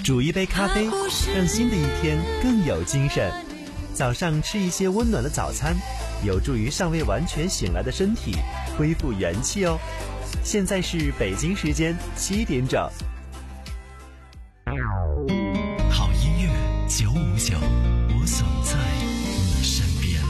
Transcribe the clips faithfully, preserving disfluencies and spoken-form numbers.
煮一杯咖啡，让新的一天更有精神。早上吃一些温暖的早餐，有助于尚未完全醒来的身体恢复元气哦。现在是北京时间七点整。 好音乐九五九，我总在你身边。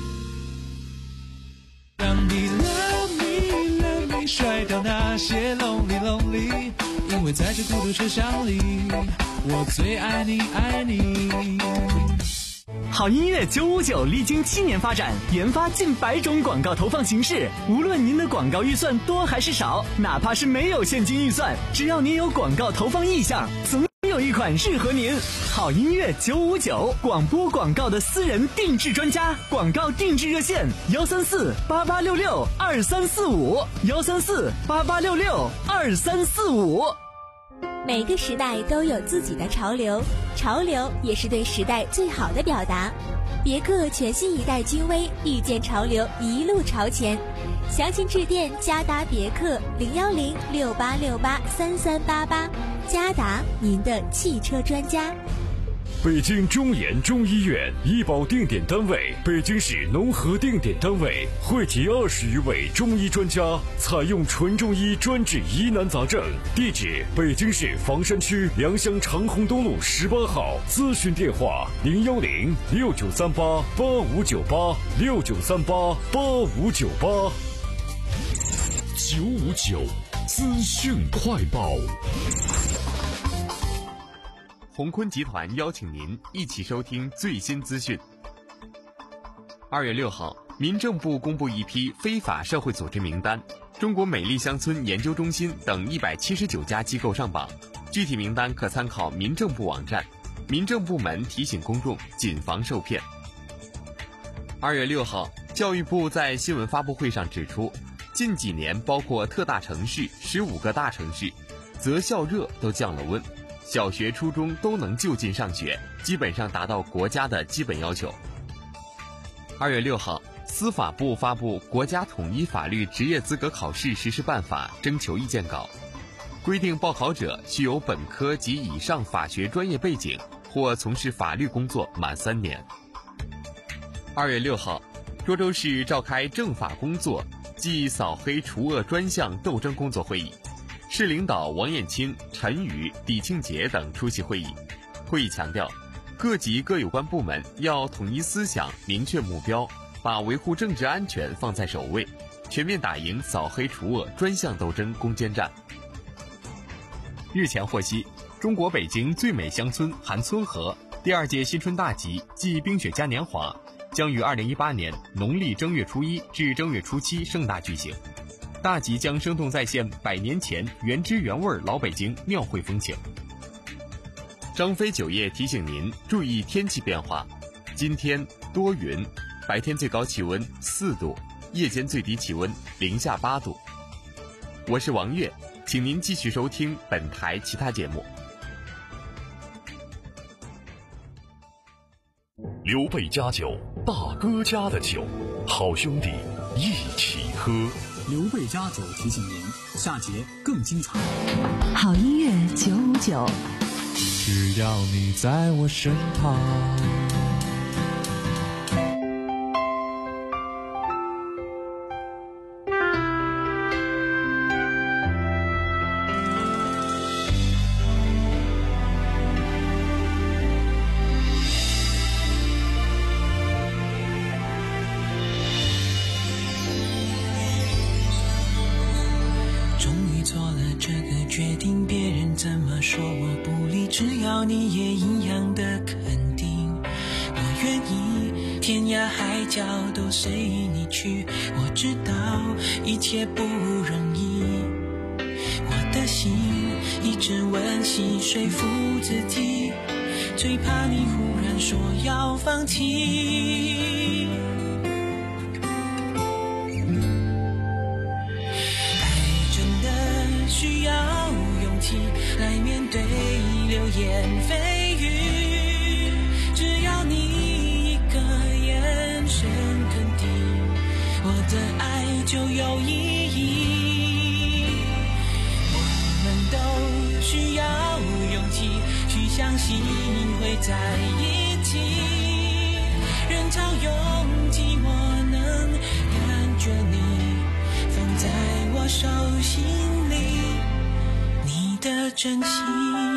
让你 love me love me， 甩掉那些 lonely lonely， 因为在这孤独车厢里，我最爱你爱你。 好音乐九五九历经七年发展，研发近百种广告投放形式。无论您的广告预算多还是少，哪怕是没有现金预算，只要您有广告投放意向，总有一款适合您。好音乐九五九，广播广告的私人定制专家，广告定制热线幺三四八八六六二三四五幺三四八八六六二三四五。 每个时代都有自己的潮流，潮流也是对时代最好的表达。别克全新一代君威，遇见潮流，一路朝前。详情致电嘉达别克零幺零六八六八三三八八，嘉达，您的汽车专家。 北京中研中医院医保定点单位，北京市农合定点单位，汇集二十余位中医专家，采用纯中医专治疑难杂症。地址：北京市房山区良乡长虹东路十八号。咨询电话：零幺零六九三八八五九八六九三八八五九八。 九五九资讯快报。 鸿坤集团邀请您一起收听最新资讯。二月六号，民政部公布一批非法社会组织名单，中国美丽乡村研究中心等一百七十九家机构上榜，具体名单可参考民政部网站。民政部门提醒公众谨防受骗。二月六号，教育部在新闻发布会上指出，近几年包括特大城市十五个大城市，择校热都降了温。小学、初中都能就近上学，基本上达到国家的基本要求。二月六号，司法部发布《国家统一法律职业资格考试实施办法》征求意见稿，规定报考者需有本科及以上法学专业背景，或从事法律工作满三年。二月六号，涿州市召开政法工作暨扫黑除恶专项斗争工作会议。市领导王艳清、陈宇、李庆杰等出席会议。会议强调，各级各有关部门要统一思想，明确目标，把维护政治安全放在首位，全面打赢扫黑除恶专项斗争攻坚战。日前获悉，中国北京最美乡村韩村河第二届新春大集暨冰雪嘉年华将于二零一八年农历正月初一至正月初七盛大举行。大集将生动再现百年前原汁原味老北京庙会风情。张飞酒业提醒您注意天气变化，今天多云，白天最高气温四度，夜间最低气温零下八度。我是王悦，请您继续收听本台其他节目。 刘备家酒，大哥家的酒，好兄弟一起喝。 刘备家酒提醒您，下节更精彩。 好音乐九五九， 只要你在我身旁。 决定别人怎么说我不理，只要你也一样的肯定，我愿意天涯海角都随你去。我知道一切不容易，我的心一直温习说服自己，最怕你忽然说要放弃。需要勇气来面对流言蜚语，只要你一个眼神肯定，我的爱就有意义。我们都需要勇气去信会在一起。人潮拥挤，我能感觉你放在我手心里，你的真心。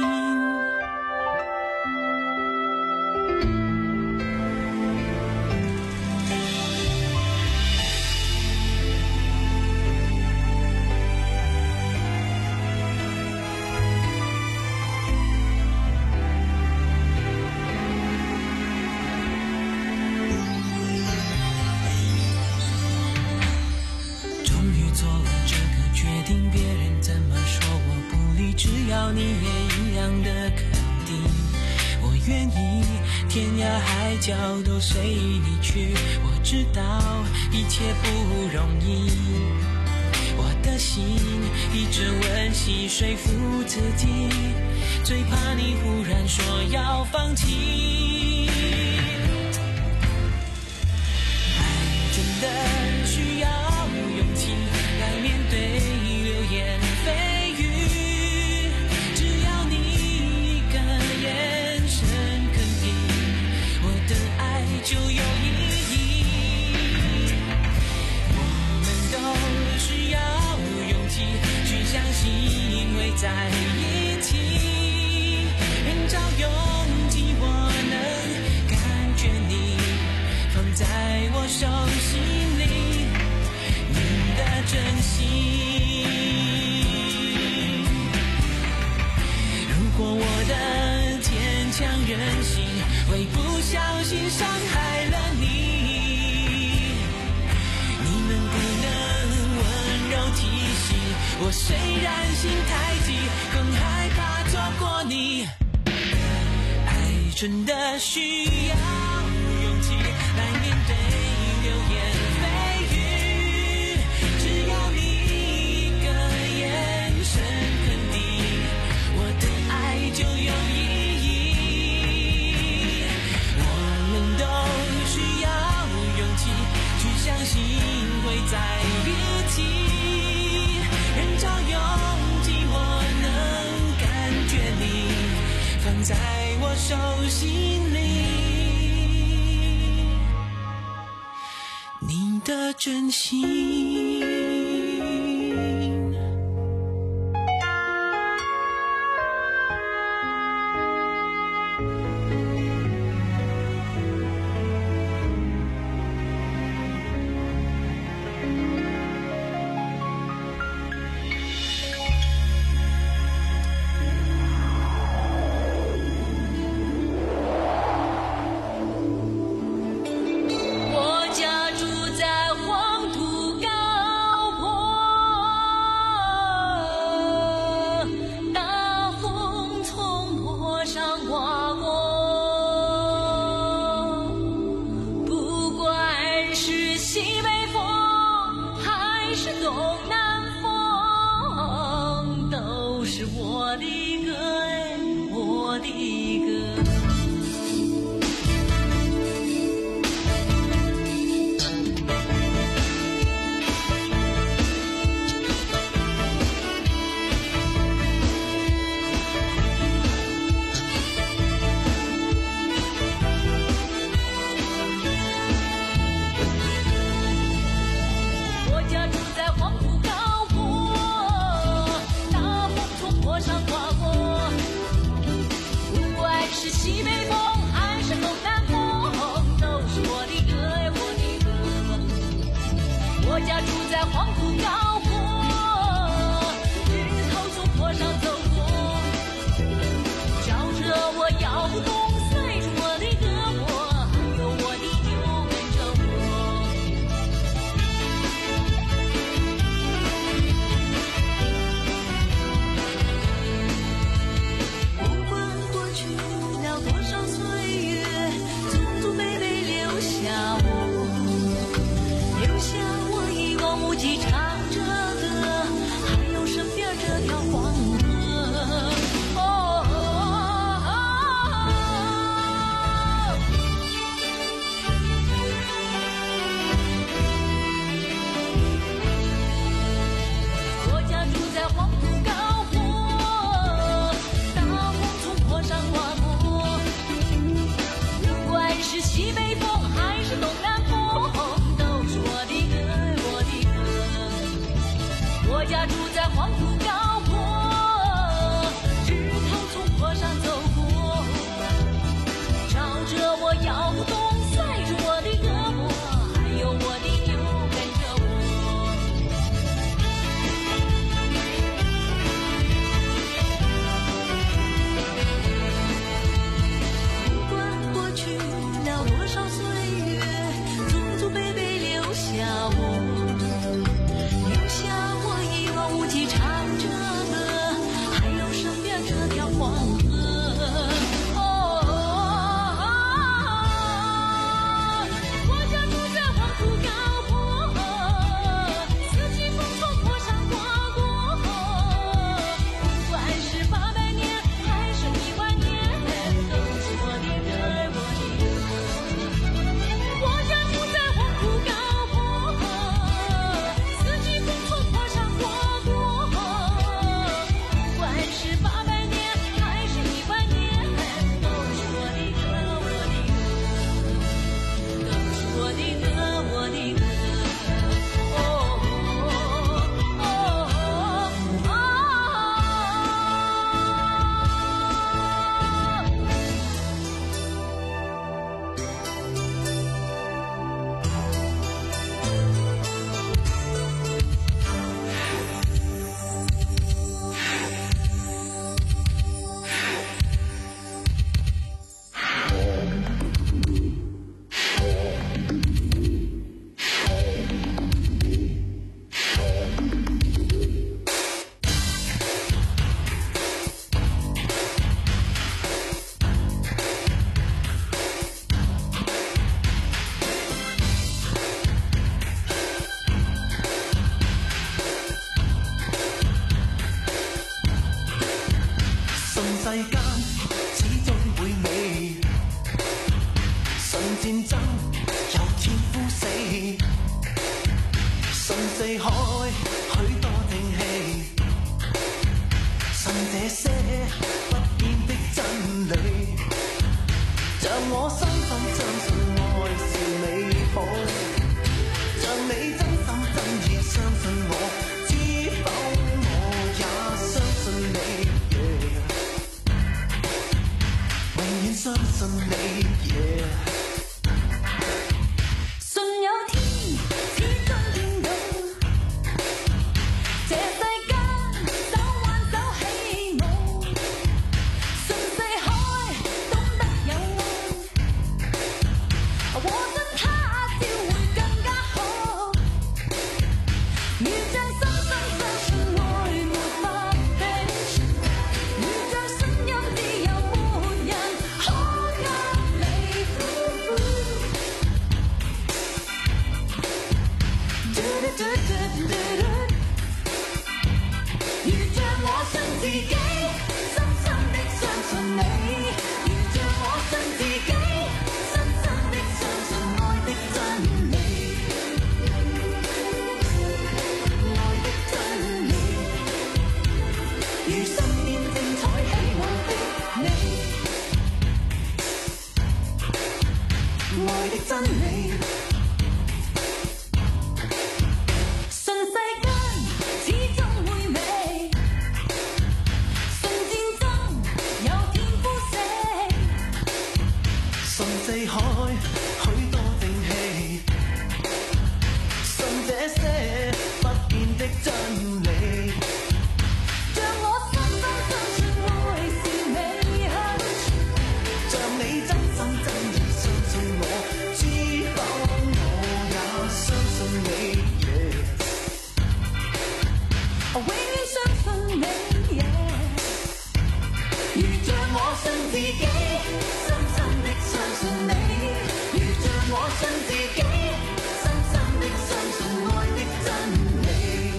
你也一样的肯定，我愿意天涯海角都随你去。我知道一切不容易，我的心一直温习说服自己，最怕你忽然说要放弃。爱真的需要勇气来面对流言蜚语，就有意义。我们都需要勇气去相信会在一起。人潮拥挤，我能感觉你放在我手心里，你的真心。如果我的坚强任性会不小心伤害了你，你能不能温柔提醒我，虽然心太急，更害怕错过你。爱真的需要勇气来面对流言蜚语，只要你一个眼神肯定，我的爱就有意义。相信会在一起，人潮拥挤，我能感觉你放在我手心里，你的真心。 信世間始終會美，信戰爭有天枯死，信四海許多正氣，信這些不變的真理，像我深深相信愛是美好，像你真心真意相信我，知否我也相信你， yeah、永遠相信你， yeah、信有天始終見到，這世間手挽手起舞，信四海懂得有愛，和真他朝會更加好，如像深深相信愛沒法停，如像信任自由沒人可隔離，如像我信自己，深深的相信你，如像我信自己，深深的相信愛的真理，愛的真理，如身邊精彩喜愛的你，愛的真理，信世間始終會美，信戰爭有天枯死，信四海許多正氣，信這些不變的真理，像我深深相信愛是美好，像你真心真意相信我，知否我也相信你， yeah、永遠相信你， yeah、如像我信自己，深深的相信你，如像我信自己，深深的相信愛的真理。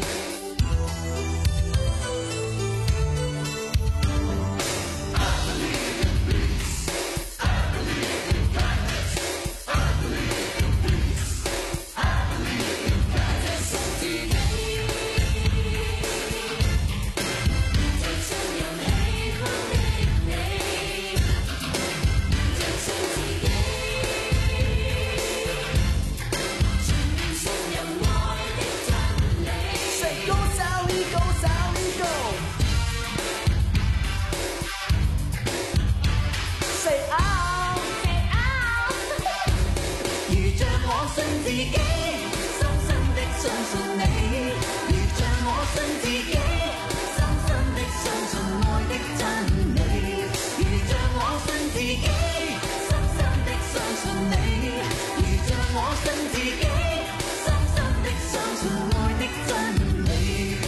信自己，深深的相信你，如像我信自己，深深的相信愛的真理，如像我信自己，深深的相信你，如像我信自己，深深的相信愛的真理。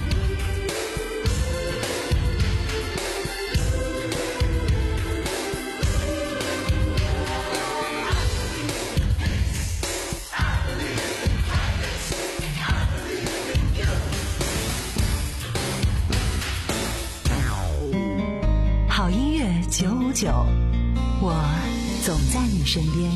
好音乐九五九，我总在你身边。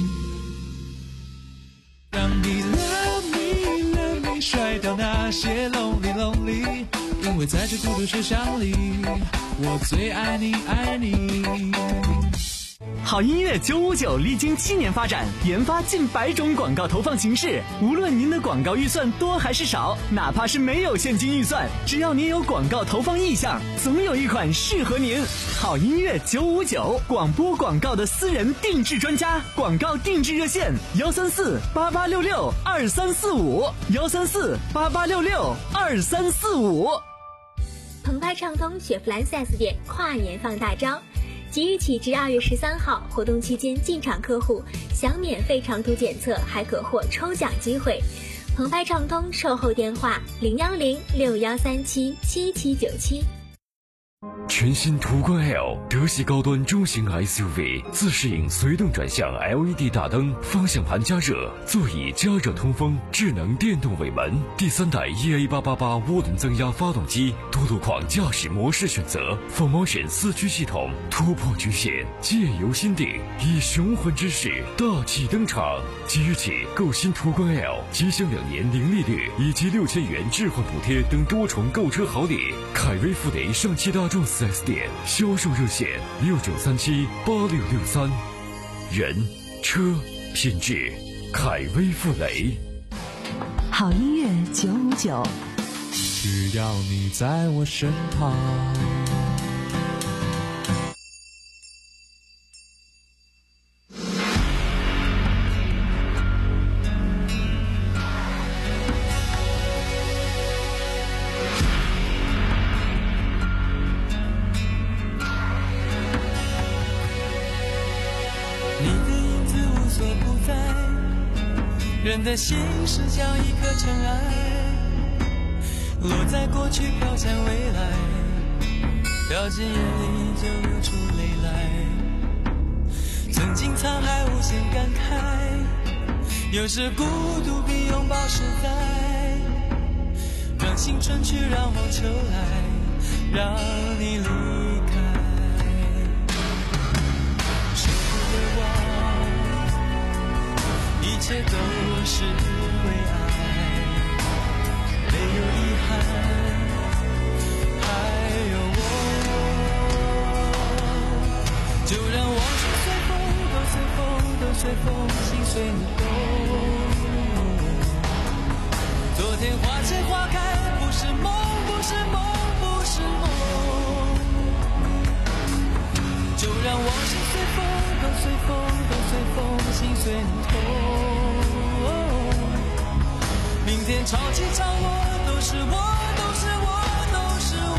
让你 love me love me 甩掉那些 lonely lonely， 因为在这孤独车厢里，我最爱你爱你。 好音乐九五九历经七年发展，研发近百种广告投放形式。无论您的广告预算多还是少，哪怕是没有现金预算，只要您有广告投放意向，总有一款适合您。好音乐九五九，广播广告的私人定制专家，广告定制热线：幺三四八八六六二三四五，幺三四八八六六二三四五。 澎湃畅通雪佛兰 四 S 店跨年放大招。即日起至二月十三号，活动期间进场客户享免费长途检测，还可获抽奖机会。澎湃畅通售后电话：零幺零六幺三七七七九七。 全新途观 L 德系高端中型 S U V， 自适应随动转向 L E D 大灯，方向盘加热，座椅加热通风，智能电动尾门，第三代 E A 八八八涡轮增压发动机，多路况驾驶模式选择 ，Full Motion 四驱系统，突破局限，借由心定，以雄浑之势大气登场。即日起购新途观 L， 即享两年零利率以及六千元置换补贴等多重购车好礼。凯威富雷上汽大众四 S 店销售热线六九三七八六六三，人车品质，凯威富雷。 好音乐九五九， 只要你在我身旁。 人的心是像一颗尘埃，落在过去飘向未来，掉进眼里就流出泪来。曾经沧海无限感慨，有时孤独比拥抱实在，让青春去，让梦秋来，让你离开。舍不得忘，一切都是为爱，没有遗憾，还有我。就让往事随风，都随风，都随风，心随你动。昨天花谢花开，不是梦，不是梦，不是梦。就让往事随风，都随风，都随风，心随你痛。明天潮起潮落，都是我，都是我，都是我。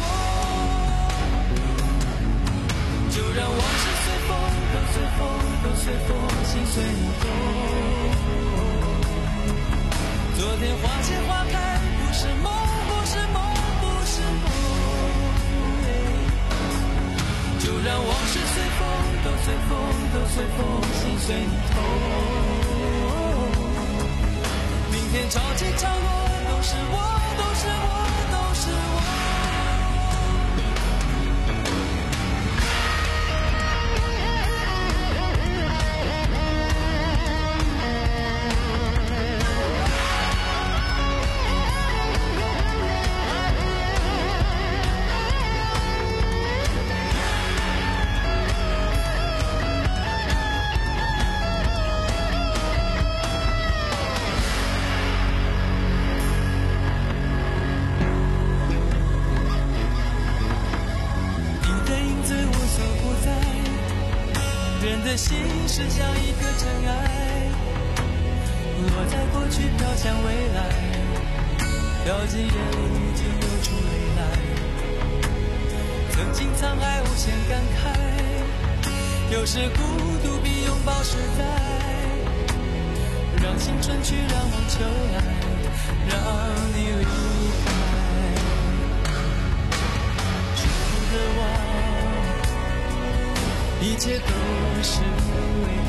就让往事随风，都随风，都随风，心随你动。昨天花谢花开，不是梦，不是梦，不是梦。就让往事随风，都随风，都随风，心随你痛。明天潮起潮落，都是我，都是我，都是我。人的心是像一颗尘埃，落在过去飘向未来，掉进眼里就流出泪来。曾经沧海无限感慨，有时孤独比拥抱实在，让青春去，让梦秋来，让你离开。舍不得忘，一切都是为爱，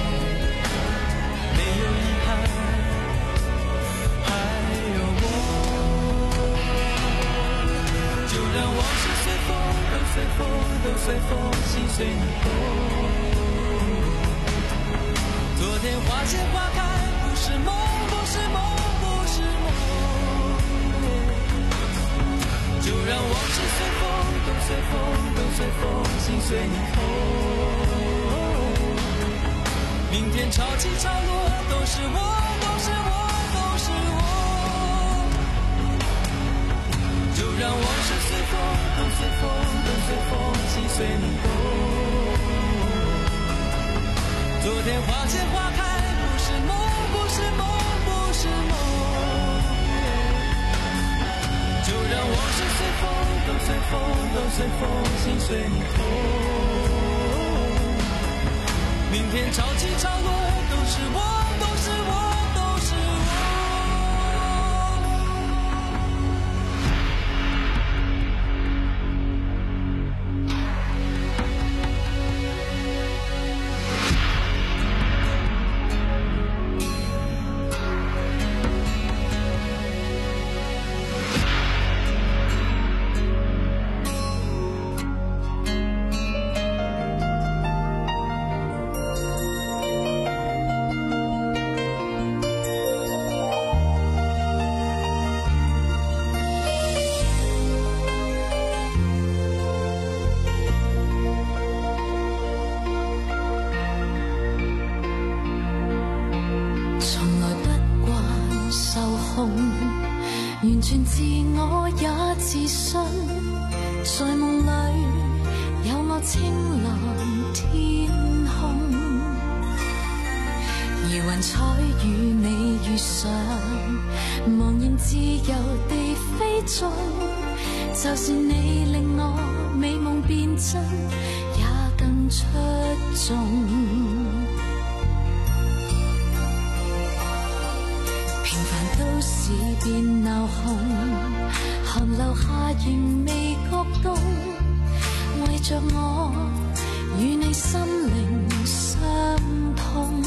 没有遗憾，还有我。就让往事随风，都随风，都随风，心随你动。昨天花谢花开，不是梦，不是梦，不是梦。就让往事随风，都随风，都随风，心随你痛。明天潮起潮落，都是我，都是我，都是我。就让往事随风，都随风，都随风，心随你动。昨天花谢花开，不是梦，不是梦，不是梦。就让往事随风，都随风，都随风，心随你痛。明天潮起潮落，都是我，都是我，都是我。 青蓝天空，而云彩与你遇上，茫然自由地飞纵。就是你令我美梦变真，也更出众。平凡都市變鬧哄，寒流下仍未覺凍。為着我與你心靈相通，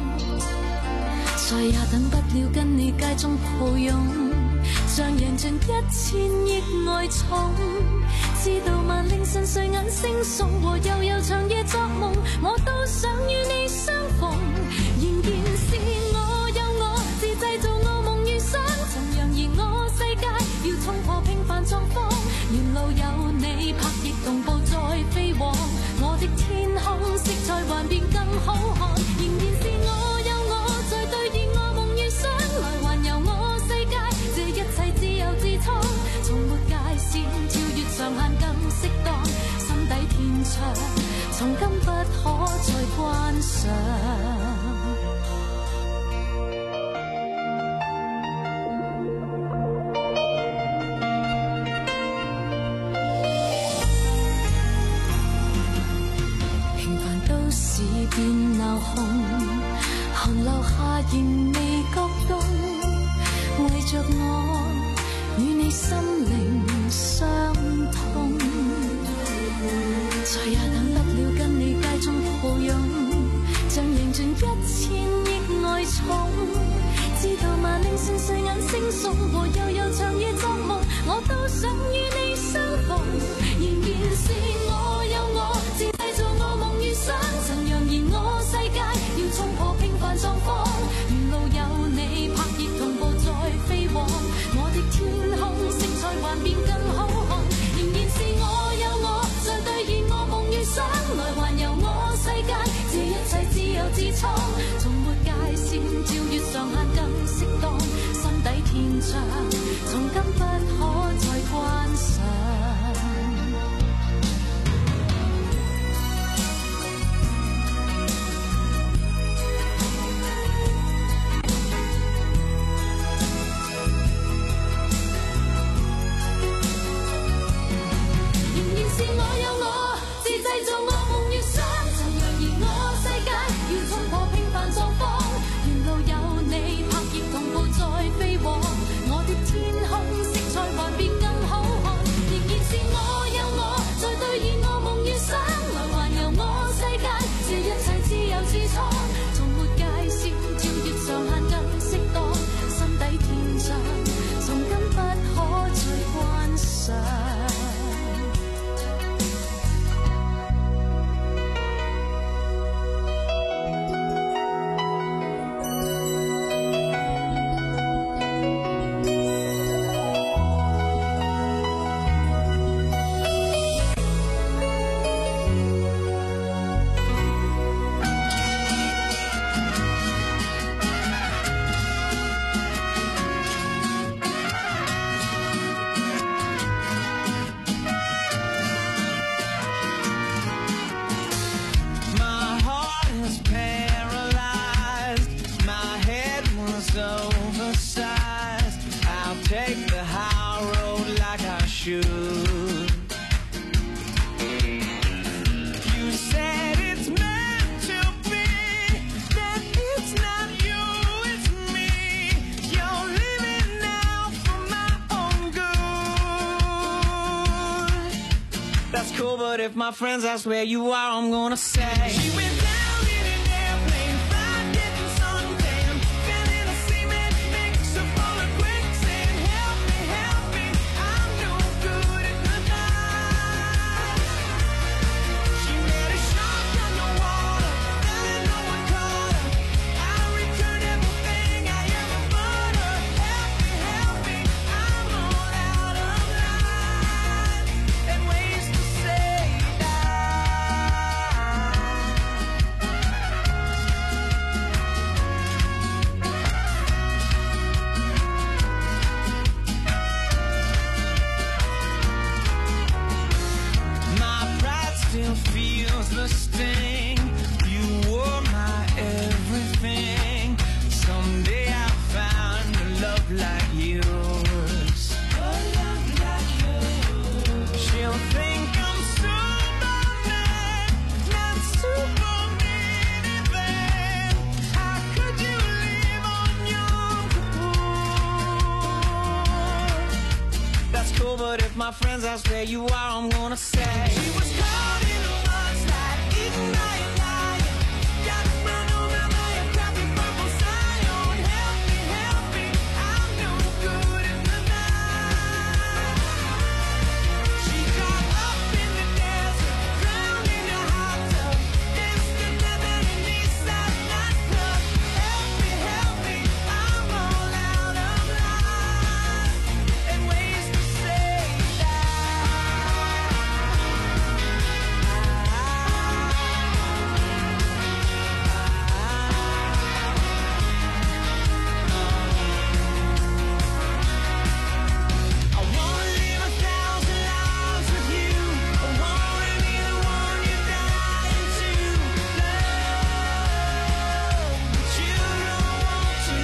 再也等不了跟你街中抱擁，像贏盡一千億愛寵。知道萬令晨睡眼惺忪，和悠悠長夜作夢，我都想與你相逢。仍然是我有我，自製造我夢與想，曾揚言我世界要衝破平凡狀況。沿路有你拍翼同步再飛往，我的天空色彩幻變更好看。仍然是我有我，在兌現我夢與想，來環遊我世界，這一切自由自創，從沒界線，跳越上限更適當，心底天窗，從今不可再關上。變鬧哄，寒流下仍未覺凍，為着我與你心靈相通，再也等不了跟你街中抱擁，像贏盡一千億愛寵。知道萬令晨睡眼惺忪，和悠悠長夜作夢，我都想與你相逢。仍然是我有我，自製造我夢與想，曾揚言我世界要衝破平凡狀況。沿路有你拍翼同步再飛往，我的天空色彩幻變更好看。仍然是我有我，在兌現我夢與想，來環遊我世界，這一切自由自創，從沒界線，跳越上限更適當，心底天窗，從今不可再關上。 But if my friends ask where you are, I'm gonna say she went down in an airplane, fried, getting suntan, fell in a cement mix up on a quicksand. Help me, help me, I'm no good at the night. She met a shark underwater, and no one caught her. I returned everything I ever bought her. Help me, help me, I'm all out of line and ways to say. feels the sting. You were my everything. Someday I'll find a love like yours. A love like yours. She'll think I'm Superman, not Superman even. How could you live on Yom Kippur? That's cool, but if my friends ask where you are, I'm gonna say she was caught in a mudslide, eaten by a lion. Got run over by a crappy purple scion. Help me, help me, I'm no good in the night. She got up in the desert, drowned in a hot tub, danced to nothing in the Eastside nightclub. Help me, help me, I'm all out of line and ways to say that. I wanna live a thousand lives with you. I wanna be the one you're dying to love, but you don't want to.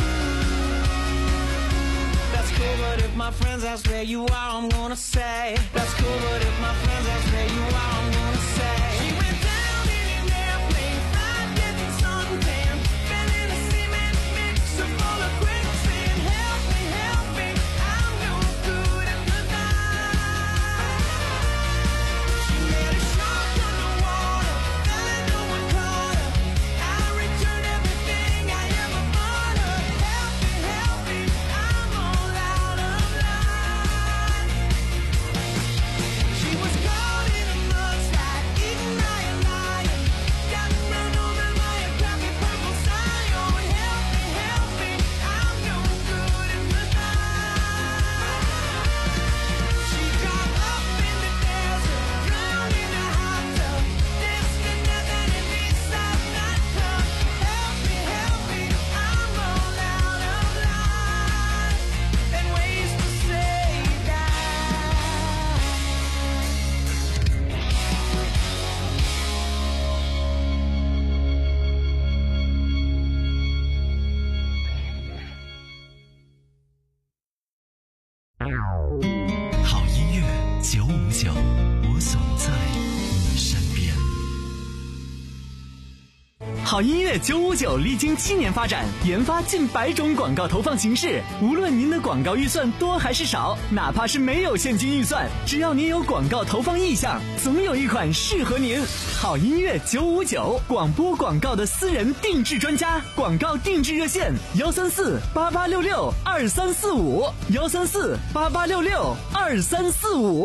That's cool, but if my friends ask where you are, I'm gonna say. That's cool, but if my friends ask where you are, I'm gonna say. She went down in an airplane, fried, getting suntan, fell in a cement mixer full of quicksand. Help me, help me, I'm no good at the night. She made a shark underwater, fell and no one caught her. I returned everything I ever bought her. Help me, help me, I'm all out of line. She was caught in a mudslide, eaten by a lion. Got run over by a crappy purple scion. Help me, help me, I'm no good in the night. She got up in the desert, drowned in a hot tub, danced to nothing in the Eastside nightclub. Help me, help me, I'm all out of line and ways to say that. 好音乐九五九，我总在你身边。 好音乐九五九历经七年发展，研发近百种广告投放形式。无论您的广告预算多还是少，哪怕是没有现金预算，只要您有广告投放意向，总有一款适合您。好音乐九五九，广播广告的私人定制专家，广告定制热线：幺三四八八六六二三四五，幺三四八八六六二三四五。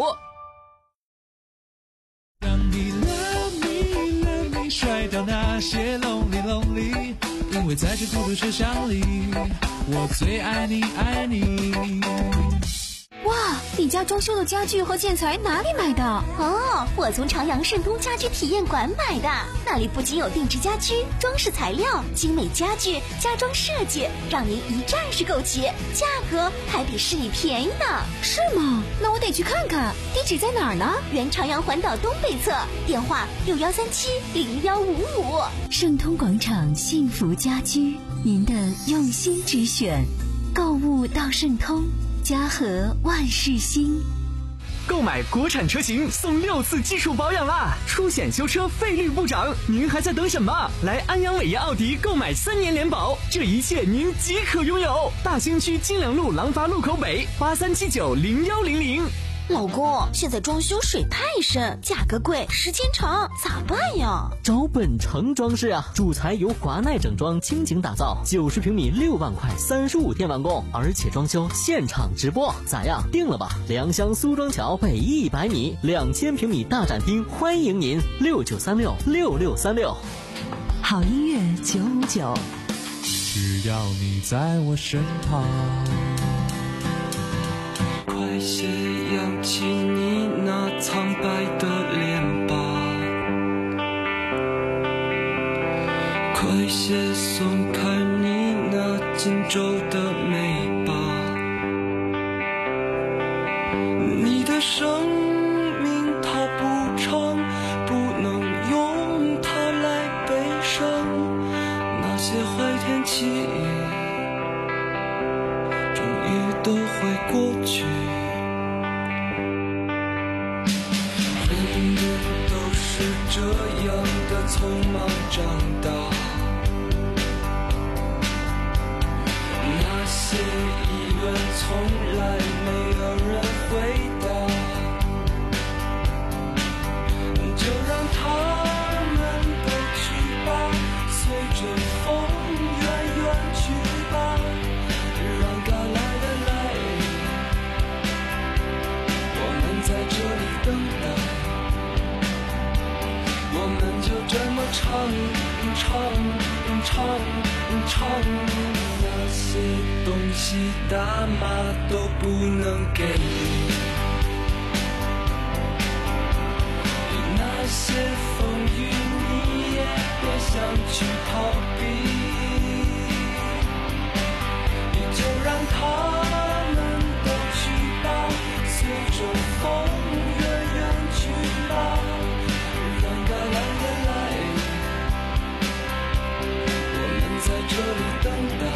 让你 love me love me 甩掉那些 lonely lonely， 因为在这孤独车厢里，我最爱你爱你。 哇，你家装修的家具和建材哪里买的？哦，我从长阳盛通家居体验馆买的。那里不仅有定制家居、装饰材料、精美家具、家装设计，让您一站式购齐，价格还比市里便宜呢。是吗？那我得去看看。地址在哪儿呢？原长阳环岛东北侧，电话六幺三七零幺五五。盛通广场幸福家居，您的用心之选。购物到盛通。家和万事兴。 购买国产车型送六次基础保养啦，出险修车费率不涨，您还在等什么？来安阳伟业奥迪购买三年联保，这一切您即可拥有。大兴区金良路廊坊路口北八三七九零幺零零。 老公，现在装修水太深，价格贵，时间长，咋办呀？ 找本城装饰啊，主材由华奈整装倾情打造，九十平米六万块，三十五天完工，而且装修现场直播，咋样？定了吧？良乡苏庄桥北一百米，两千平米大展厅，欢迎您，六九三六六六三六。 好音乐九五九， 只要你在我身旁。 快些扬起你那苍白的脸吧，快些松开你那紧皱的眉吧，你的生命它不长不这样的匆忙长大，那些疑问从来没有人回答，就让他们都去吧，随着风远远去吧，让该来的来，我们在这里等待，我们就这么唱唱唱唱，那些东西大妈都不能给你，那些风雨你也别想去逃避，就让他们都去吧，随着风远远去吧，让该来的来，我们在这里等待，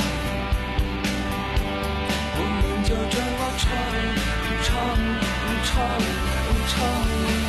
我们就这么唱唱唱唱。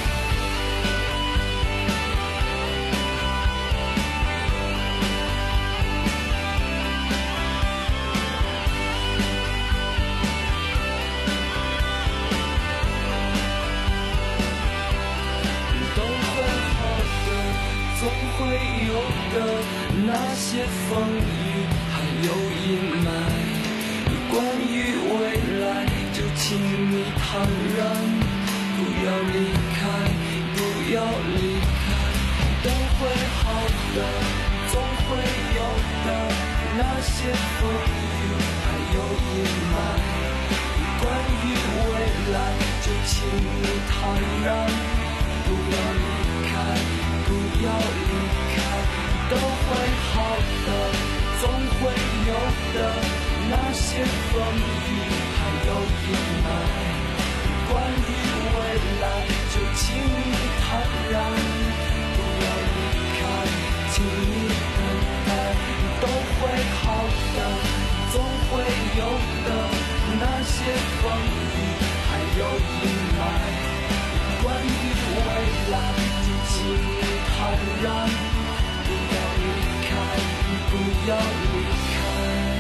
总会有的，那些风雨还有阴霾，关于未来就请你坦然，不要离开，不要离开，都会好的，总会有的，那些风雨还有阴霾，关于未来就请你坦然，不要离开，不要离开，都会好的，总会有的，那些风雨还有阴霾，关于未来就请你坦然，不要离开，请你等待，都会好的，总会有的，那些风雨还有阴霾，关于未来就请你坦然，不要离开，不要离开。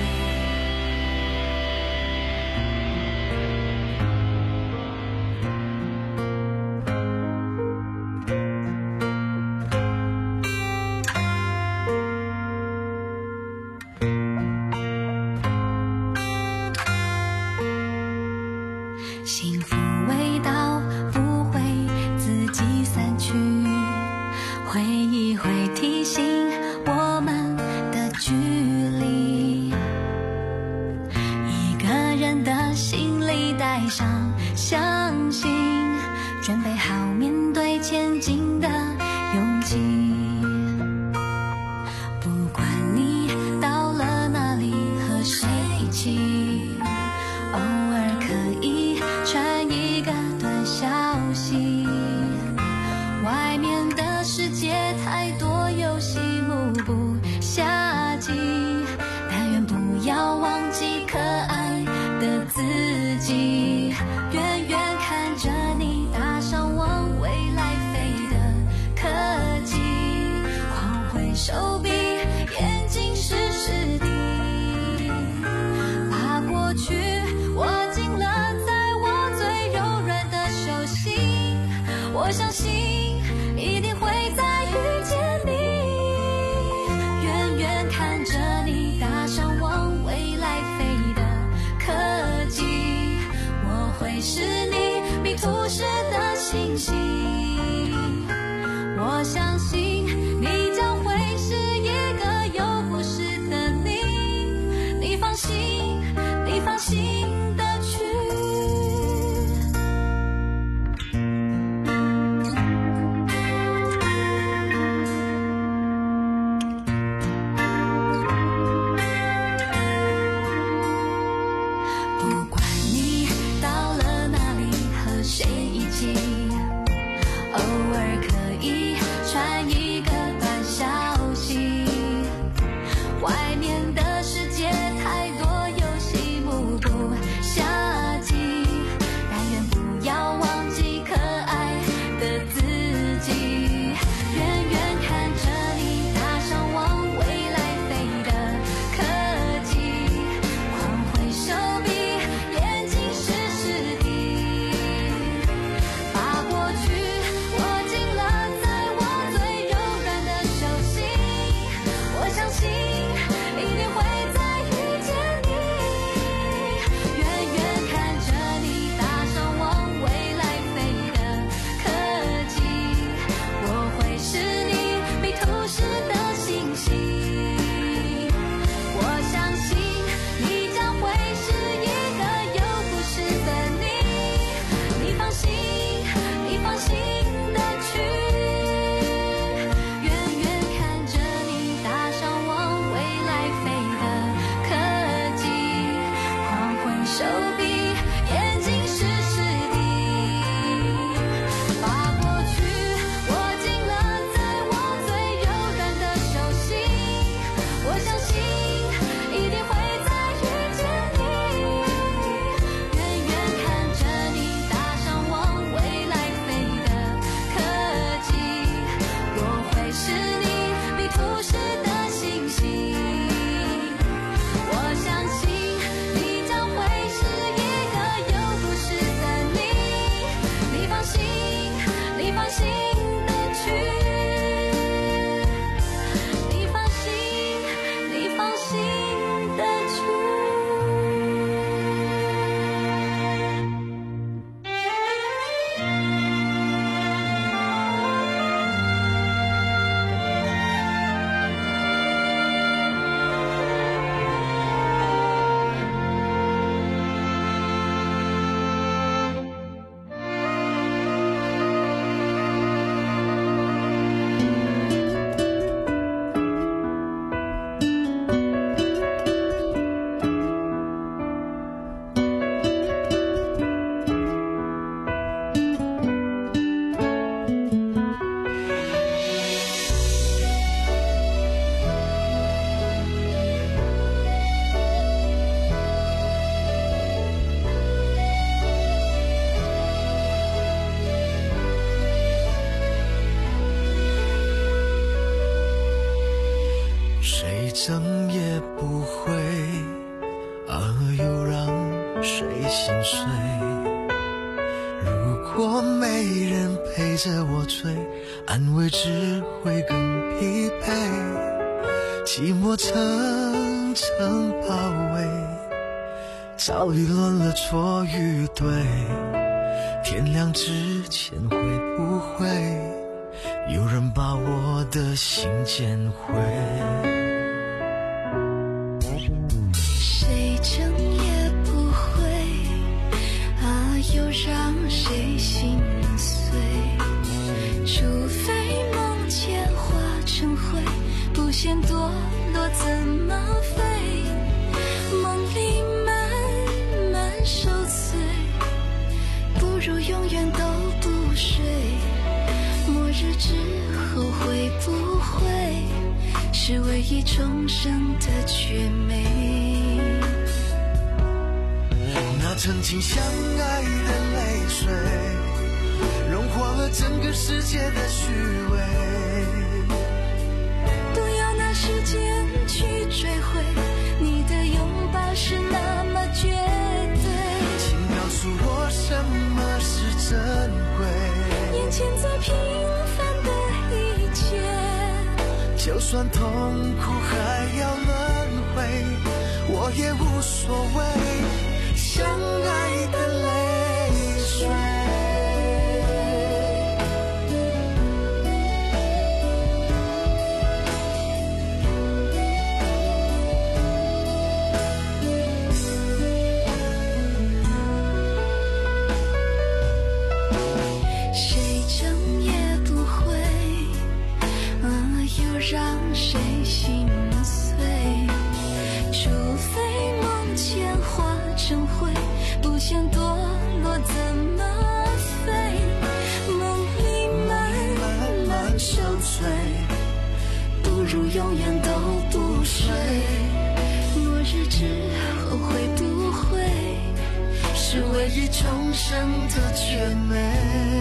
幸福味道不会自己散去，回忆会提醒我们的距离，一个人的心里带上相信，准备好面对前进的勇气，不管你到了哪里和谁一起，偶尔可以传一个短消息，外面的世界太多游戏目不暇接，但愿不要忘记可爱的自己，远远看着你搭上往未来飞的科技，狂挥手臂，眼睛湿湿的，把过去握紧了在我最柔软的手心，我相信一定会再遇见你，远远看着你搭上往未来飞的科技，我会是你迷途时的星星，我相信你将会是一个有故事的你，你放心，你放心的去。不管你到了哪里和谁一起，偶尔可以穿一争也不会，而又让谁心碎？如果没人陪着我追，安慰只会更疲惫，寂寞层层包围，早已乱了错与对，天亮之前会不会有人把我的心捡回？ 谁争也不会，啊，又让谁心碎？除非梦见化成灰，不嫌堕落怎么飞？梦里慢慢受罪，不如永远都不睡。末日之后会不会是唯一重生的绝美？ 那曾经相爱的泪水，融化了整个世界的虚伪。 不要拿时间去追回，你的拥抱是那么绝对。 请告诉我什么是珍贵？ 眼前最平凡的一切， 就算痛苦还要轮回，我也无所谓。相爱的泪水， 谁争也不会，啊，又让谁心碎？除非梦见化成灰，不嫌堕落怎么飞？梦里慢慢受罪，不如永远都不睡。末日之后会不会是唯一重生的绝美？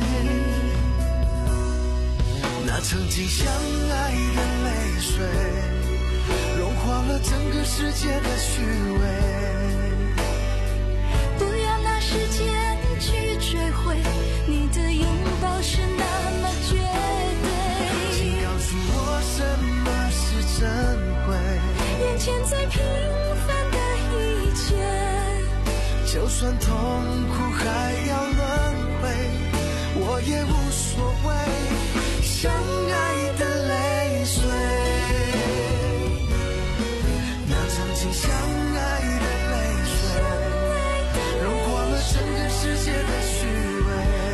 那曾经相爱的泪水，融化了整个世界的虚伪。 时间去追回，你的拥抱是那么绝对。 请告诉我什么是珍贵？ 眼前最平凡的一切， 就算痛苦还要轮回，我也无所谓。相爱的泪水，那曾经相爱的泪水，整个世界的虚伪，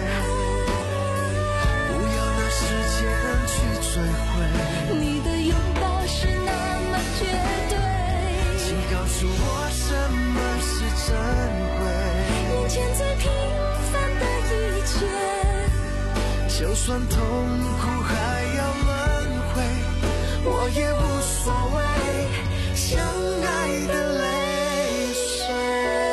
不要拿时间去追回。 你的拥抱是那么绝对， 请告诉我什么是珍贵？ 眼前最平凡的一切， 就算痛苦还要轮回，我也无所谓。相爱的泪水。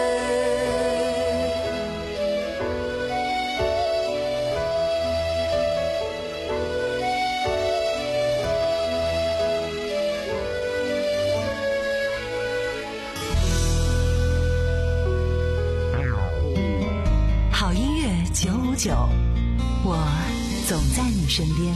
九五九，我总在你身边。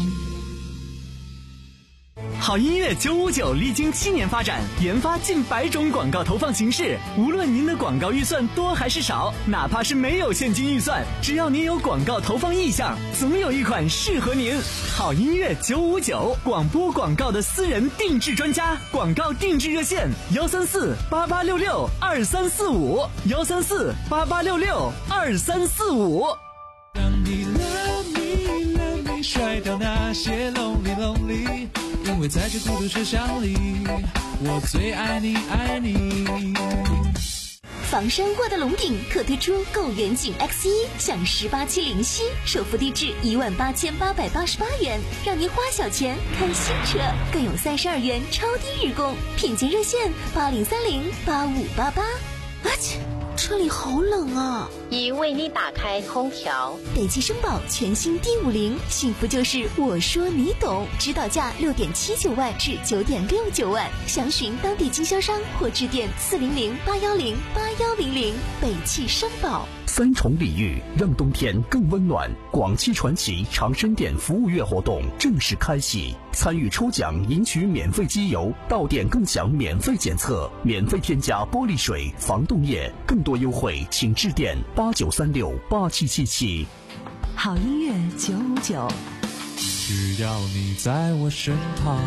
好音乐九五九历经七年发展，研发近百种广告投放形式。无论您的广告预算多还是少，哪怕是没有现金预算，只要您有广告投放意向，总有一款适合您。好音乐九五九，广播广告的私人定制专家，广告定制热线：幺三四八八六六二三四五，幺三四八八六六二三四五。 让你 love me love me 甩掉那些 lonely lonely， 因为在这孤独车厢里，我最爱你爱你。 房山沃德龙顶特推出购远景 X 一 享十八期零息，首付低至一万八千八百八十八元，让您花小钱看新车，更有三十二元超低日供。品鉴热线八零三零八五八八。啊切， 车里好冷啊！ 已为你打开空调。 北汽绅宝全新 D 五零，幸福就是我说你懂，指导价六点七九万至九点六九万，详询当地经销商或致电四零零八幺零八幺零零。北汽绅宝。 三重礼遇，让冬天更温暖。广汽传祺长生店服务月活动正式开启，参与抽奖赢取免费机油，到店更享免费检测，免费添加玻璃水、防冻液。更多优惠请致电八九三六八七七七。 好音乐九五九， 只要你在我身旁。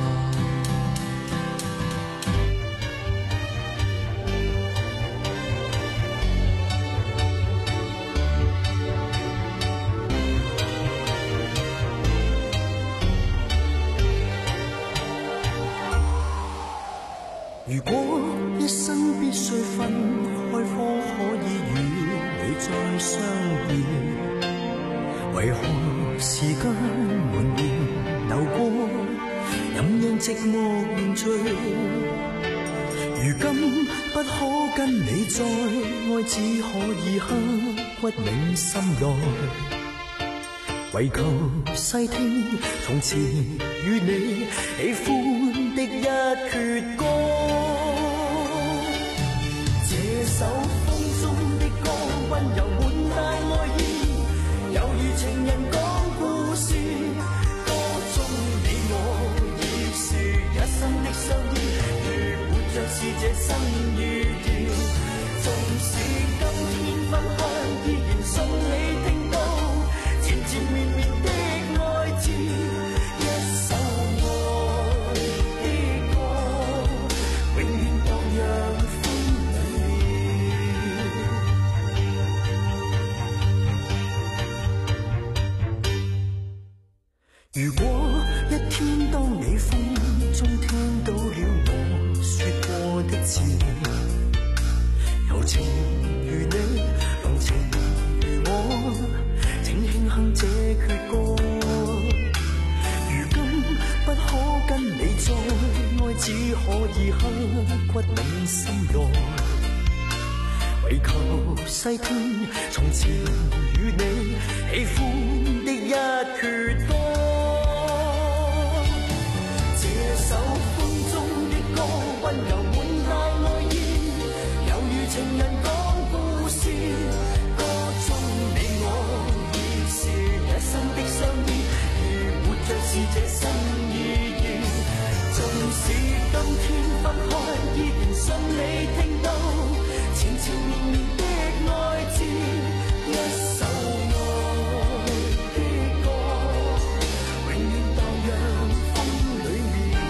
如果一生必須分開，可可以與你再相遇？為何時間緩緩流過，任讓寂寞凝聚？如今不可跟你再愛，只可以刻骨銘心內。為求細聽從前與你喜歡的一闕歌，這首風中的歌溫柔滿帶愛意，猶如情人講故事，歌中你我已是一生的相依，如活着是這生意義，縱使今天分開，依然信你聽到纏纏綿綿的愛字，一首愛的歌，永遠蕩漾風裏。如果一天當你風中聽到了我說過的字，柔情如你，濃情如我，請輕哼這闕歌。如今不可跟你再愛，只可以刻骨銘心內。為求細聽從前與你喜歡的一闕歌，這首風中的歌溫柔滿帶愛意，猶如情人講故事，歌中你我已是一生的相依，如活着是這生意義，縱使今天分開，依然信你聽到纏纏綿綿的愛字，一首愛的歌，永遠蕩漾風裏面。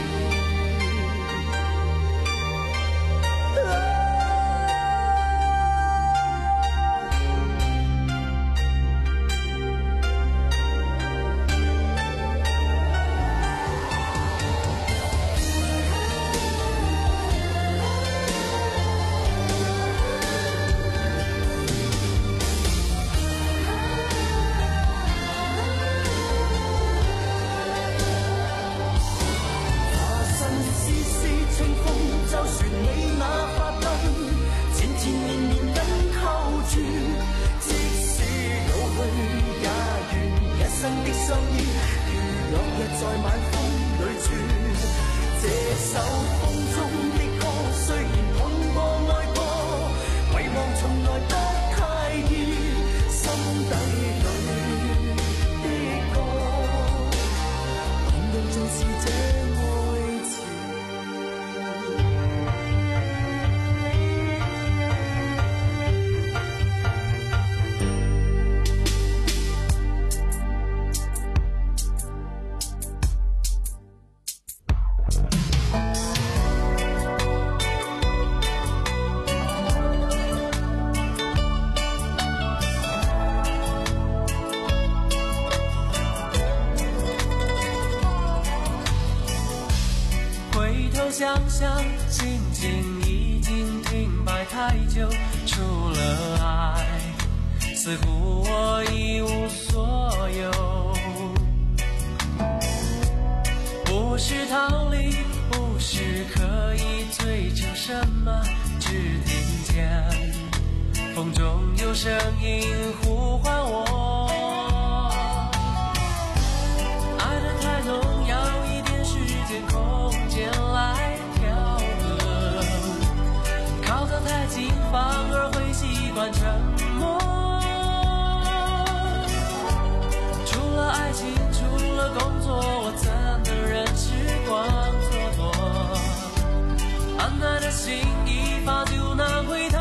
想想心情已经停摆太久，除了爱似乎我一无所有，不是逃离，不是刻意追求什么，只听见风中有声音呼唤我，爱得太浓，要一点时间空间来调和，靠得太近反而会习惯沉默。除了爱情，除了工作，我怎能忍时光蹉跎？安奈的心一发就难回头。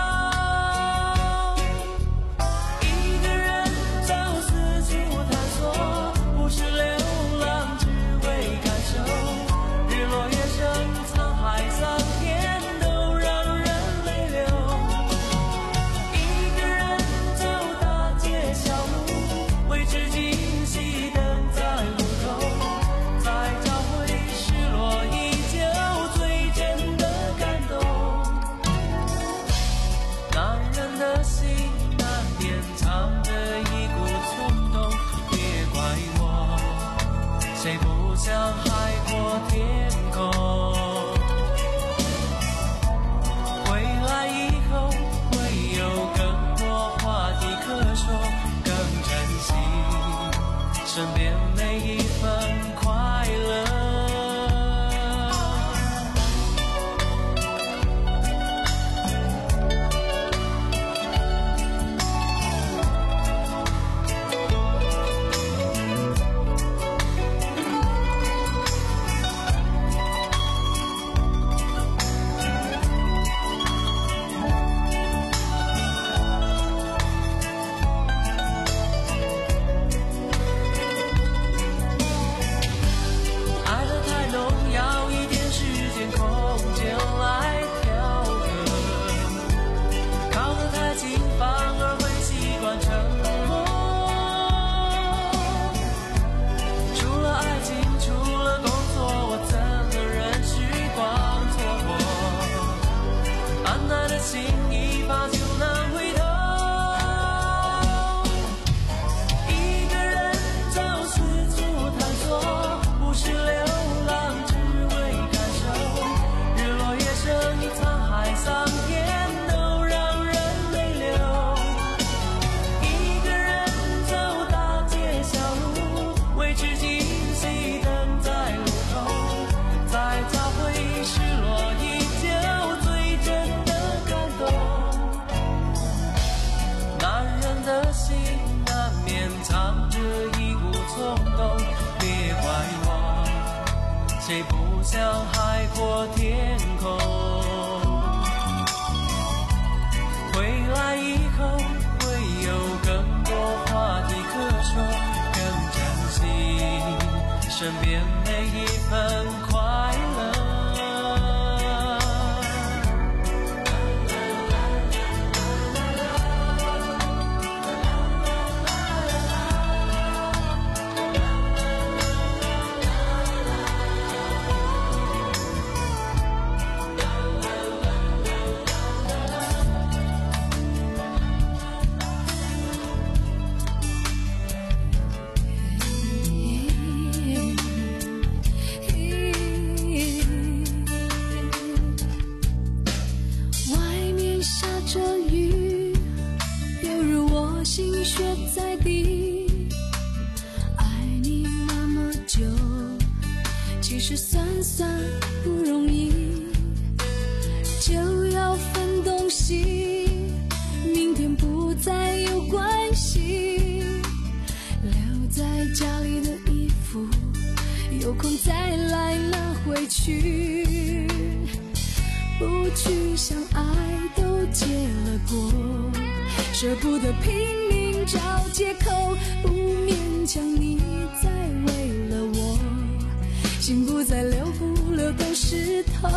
谁不想海阔天空？回来以后会有更多话题可说，更珍惜身边每一份快乐。心一发就难回头，一个人走四处探索，不是流浪只为感受，日落夜升沧海桑田都让人泪流，一个人走大街小路，为知己熄灯在路口，再找回失落依旧最真的男人的心难免藏着一股冲动，别怪我，谁不想海阔天空？回来以后会有更多话题可说，更珍惜身边每一份快乐。 心血在地，爱你那么久，其实算算不容易，就要分东西，明天不再有关系，留在家里的衣服，有空再来拿回去，不去想爱都结了果，舍不得拼命找借口，不勉强你再为了我，心不再流不流都是痛。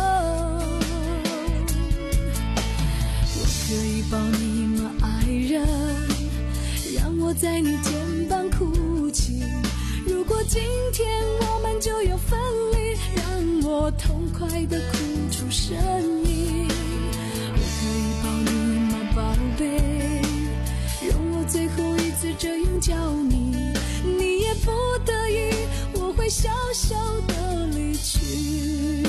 我可以抱你吗爱人，让我在你肩膀哭泣，如果今天我们就要分离，让我痛快地哭出声音。我可以抱你吗宝贝，最后一次这样叫你，你也不得已，我会小小的离去。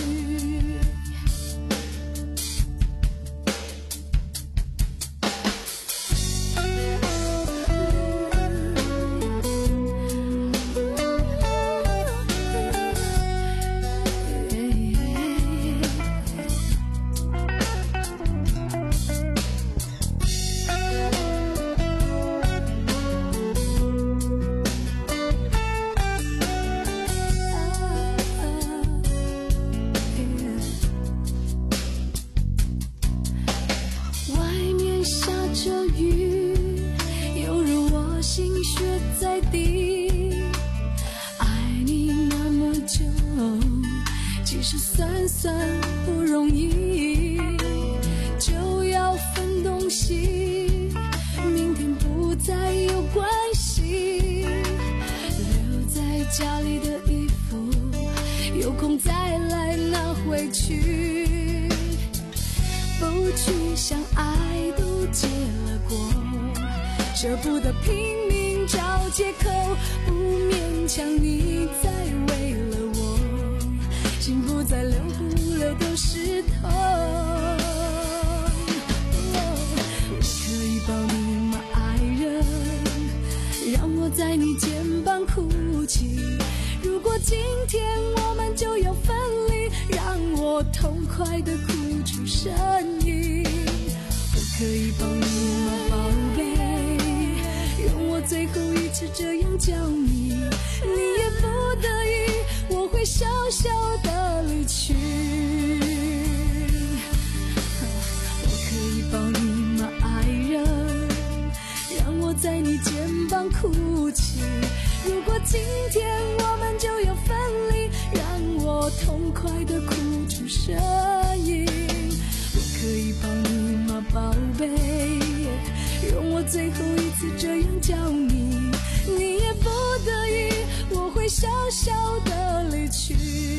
实算算不容易，就要分东西，明天不再有关系，留在家里的衣服有空再来拿回去，不去想爱都结了果，舍不得拼命找借口，不勉强你再为了我，心不再留不留都是痛。我可以抱你吗，爱人？让我在你肩膀哭泣。如果今天我们就要分离，让我痛快地哭出声音。我可以抱你吗，宝贝？用我最后一次这样叫你，你也不得已，我会笑笑的离去。我可以抱你吗，爱人？让我在你肩膀哭泣。如果今天我们就要分离，让我痛快的哭出声音。我可以抱你吗，宝贝？用我最后一次这样叫你，你也不得已，我会笑笑的离去。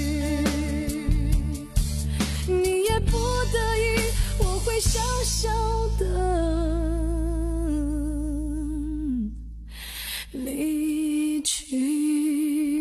你也不得已，我会笑笑的离去。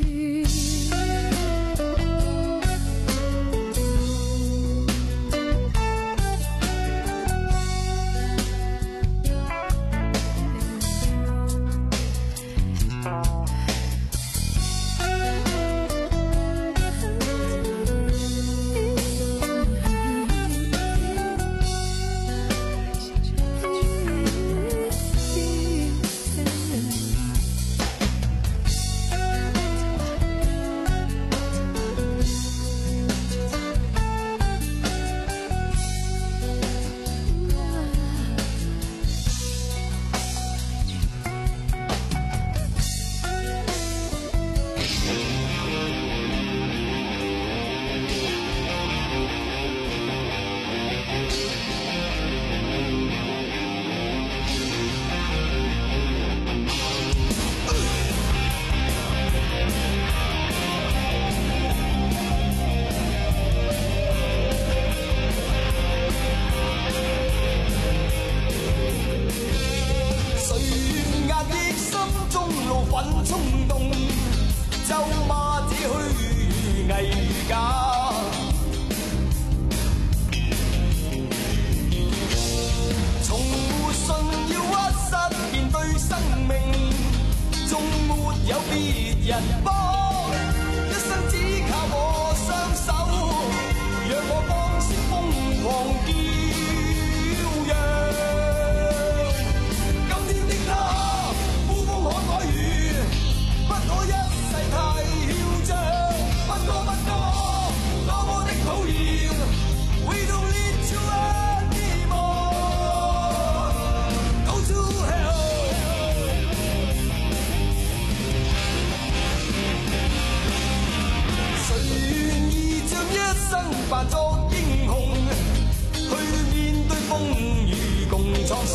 扮作英雄，去面對風雨共創傷。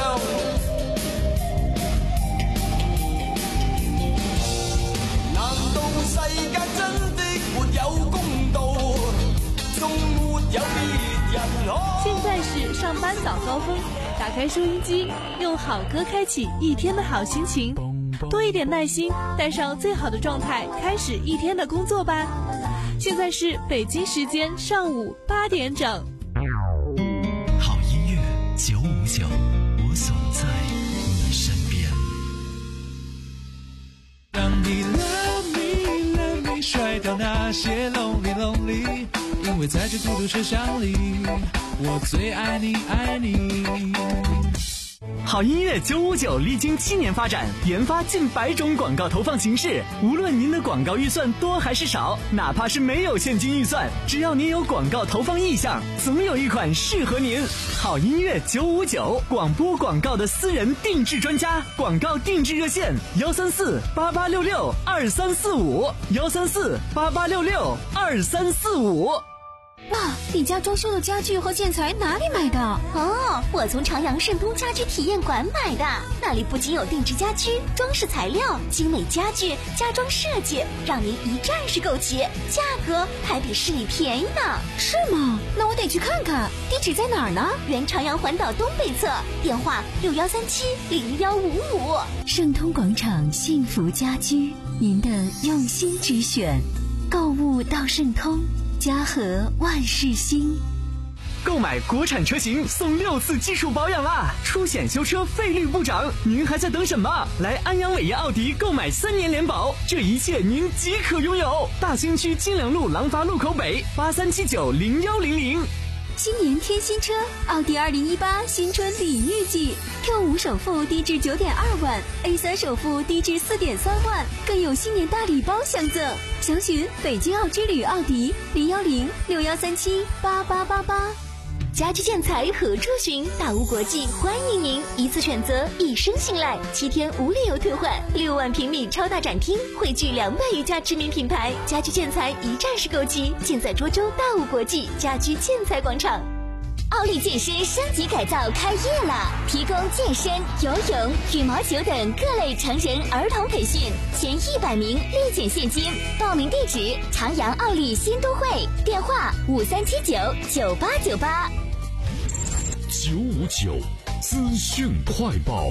難道世界真的沒有公道，縱沒有別人可？ 現在是上班早高峰，打開收音機，用好歌開啟一天的好心情，多一點耐心，帶上最好的狀態，開始一天的工作吧。現在是北京時間上午八點整。 好音樂九五九，我總在你身邊。 讓你 love me love me 甩掉那些 lonely lonely， 因為在這孤獨車廂裡，我最愛你愛你。 好音乐九五九历经七年发展，研发近百种广告投放形式。无论您的广告预算多还是少，哪怕是没有现金预算，只要您有广告投放意向，总有一款适合您。好音乐九五九，广播广告的私人定制专家，广告定制热线：幺三四八八六六二三四五，幺三四八八六六二三四五。 哇，你家装修的家具和建材哪里买的？哦，我从长阳盛通家居体验馆买的。那里不仅有定制家居、装饰材料、精美家具、家装设计，让您一站式购齐，价格还比市里便宜呢。是吗？那我得去看看。地址在哪儿呢？原长阳环岛东北侧，电话六幺三七零幺五五。 盛通广场幸福家居，您的用心之选。购物到盛通。家和万事兴。 购买国产车型送六次基础保养啦，出险修车费率不涨，您还在等什么？来安阳伟业奥迪购买三年联保，这一切您即可拥有。大兴区金良路廊坊路口北八三七九零幺零零。 新年添新车，奥迪二零一八新春礼遇季 ，Q 五首付低至九点二万 ，A 三首付低至四点三万，更有新年大礼包相赠。详询北京奥之旅奥迪零幺零六幺三七八八八八。家居建材何处寻？大屋国际欢迎您，一次选择，一生信赖，七天无理由退换，六万平米超大展厅，汇聚两百余家知名品牌，家居建材一站式购齐，尽在涿州大屋国际家居建材广场。奥利健身升级改造开业了，提供健身、游泳、羽毛球等各类成人、儿童培训，前一百名立减现金。报名地址：长阳奥利新都会，电话五三七九九八九八。 九五九资讯快报。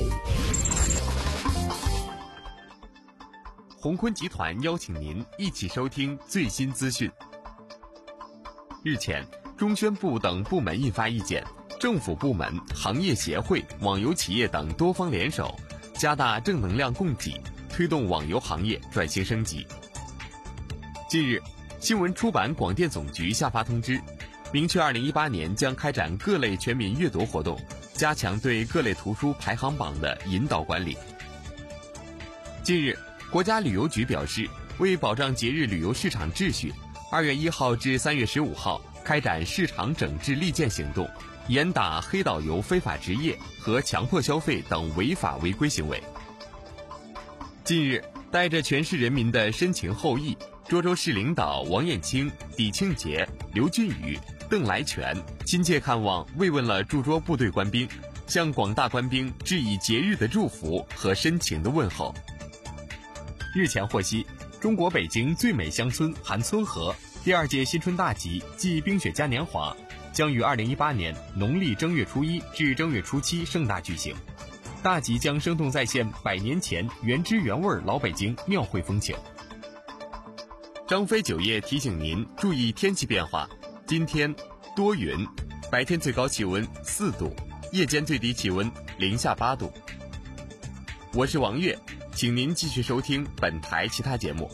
鸿坤集团邀请您一起收听最新资讯。日前，中宣部等部门印发意见，政府部门、行业协会、网游企业等多方联手，加大正能量供给，推动网游行业转型升级。近日，新闻出版广电总局下发通知，明确二零一八年将开展各类全民阅读活动，加强对各类图书排行榜的引导管理。近日，国家旅游局表示，为保障节日旅游市场秩序，二月一号至三月十五号开展市场整治利剑行动，严打黑导游非法执业和强迫消费等违法违规行为。近日，带着全市人民的深情厚谊，涿州市领导王艳清、李庆杰、刘俊宇、邓来全亲切看望慰问了驻涿部队官兵，向广大官兵致以节日的祝福和深情的问候。日前获悉，中国北京最美乡村韩村河第二届新春大集暨冰雪嘉年华将于二零一八年农历正月初一至正月初七盛大举行。大集将生动再现百年前原汁原味老北京庙会风情。张飞酒业提醒您注意天气变化，今天多云，白天最高气温四度，夜间最低气温零下八度。我是王悦，请您继续收听本台其他节目。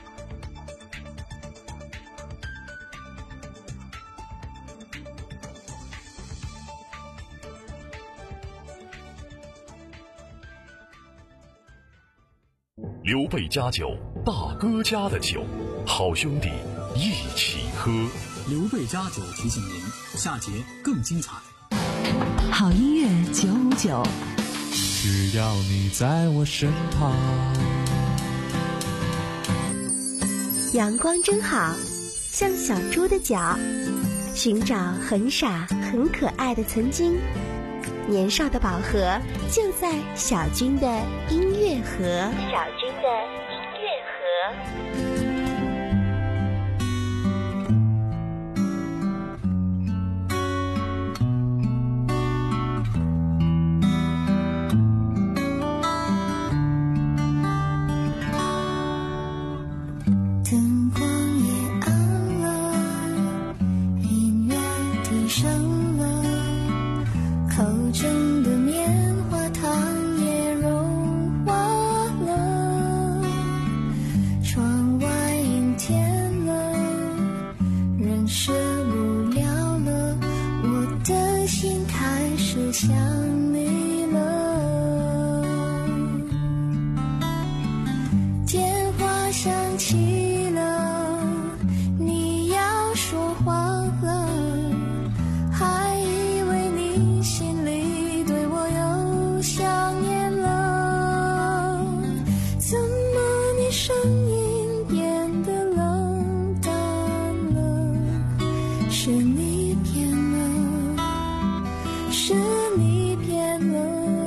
刘备家酒，大哥家的酒，好兄弟一起喝。 刘备家酒提醒您，下节更精彩。 好音乐九五九， 只要你在我身旁。 阳光真好，像小猪的脚，寻找很傻很可爱的曾经。年少的宝盒就在小军的音乐盒。小军的音乐盒。 灯光也暗了，音乐低声了，口中的棉花糖也融化了。 是你骗了，是你骗了，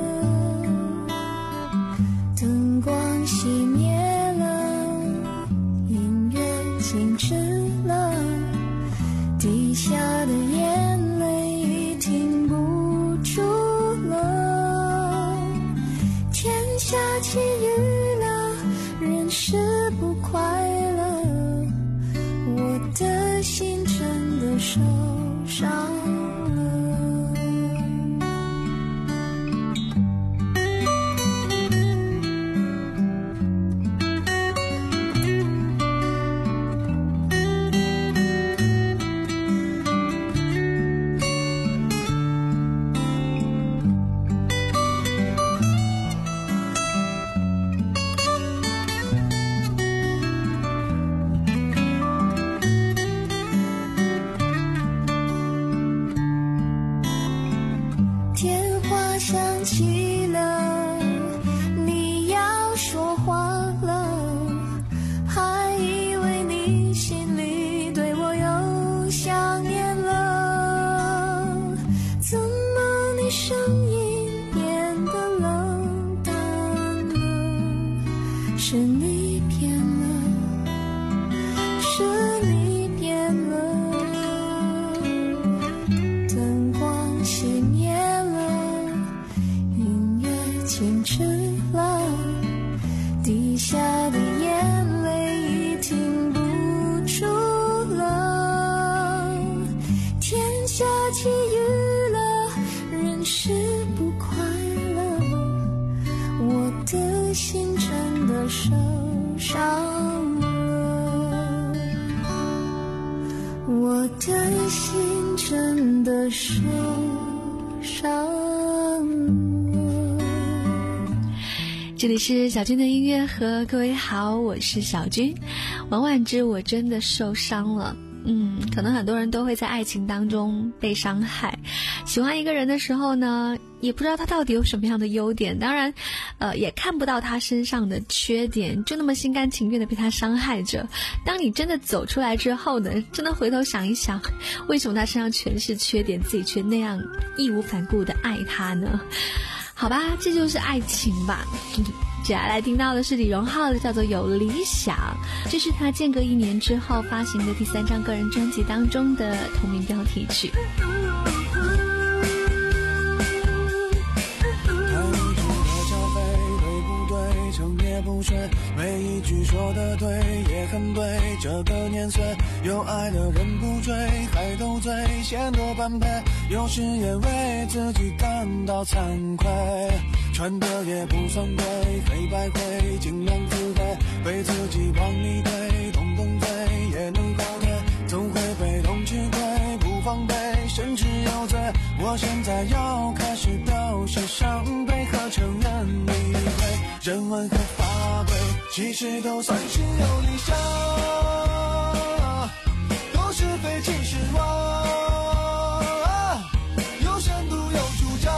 灯光熄灭了，音乐静止了，滴下的眼泪停不住了，天下起雨了，人是不快乐，我的心真的受伤了。电话响起了，你要说话了，还以为你心里对我又想念了，怎么你声音变得冷淡了？是你骗了，是你骗了，灯光熄灭了，音乐静止了，滴下的眼泪已停不住了，天下起雨了，人是不快乐，我的心真的受伤了，我的心真的受伤了。 这里是小军的音乐盒，各位好，我是小军。王婉之，我真的受伤了。嗯，可能很多人都会在爱情当中被伤害。喜欢一个人的时候呢，也不知道他到底有什么样的优点，当然，呃，也看不到他身上的缺点，就那么心甘情愿的被他伤害着。当你真的走出来之后呢，真的回头想一想，为什么他身上全是缺点，自己却那样义无反顾的爱他呢？好吧，这就是爱情吧。接下来听到的是李荣浩的叫做《有理想》，这是他间隔一年之后发行的第三张个人专辑当中的同名标题曲。 不睡，每一句说的对也很对，这个年岁有爱的人不追，还斗嘴显得般配，有时也为自己感到惭愧，穿的也不算贵，黑白灰尽量自卑，被自己往里推，动动嘴也能后退，总会被动吃亏，不防备甚至有罪，我现在要开始表示伤悲和承认理亏，人文和法规其实都算是有理想，都是非其实我有深度有主张，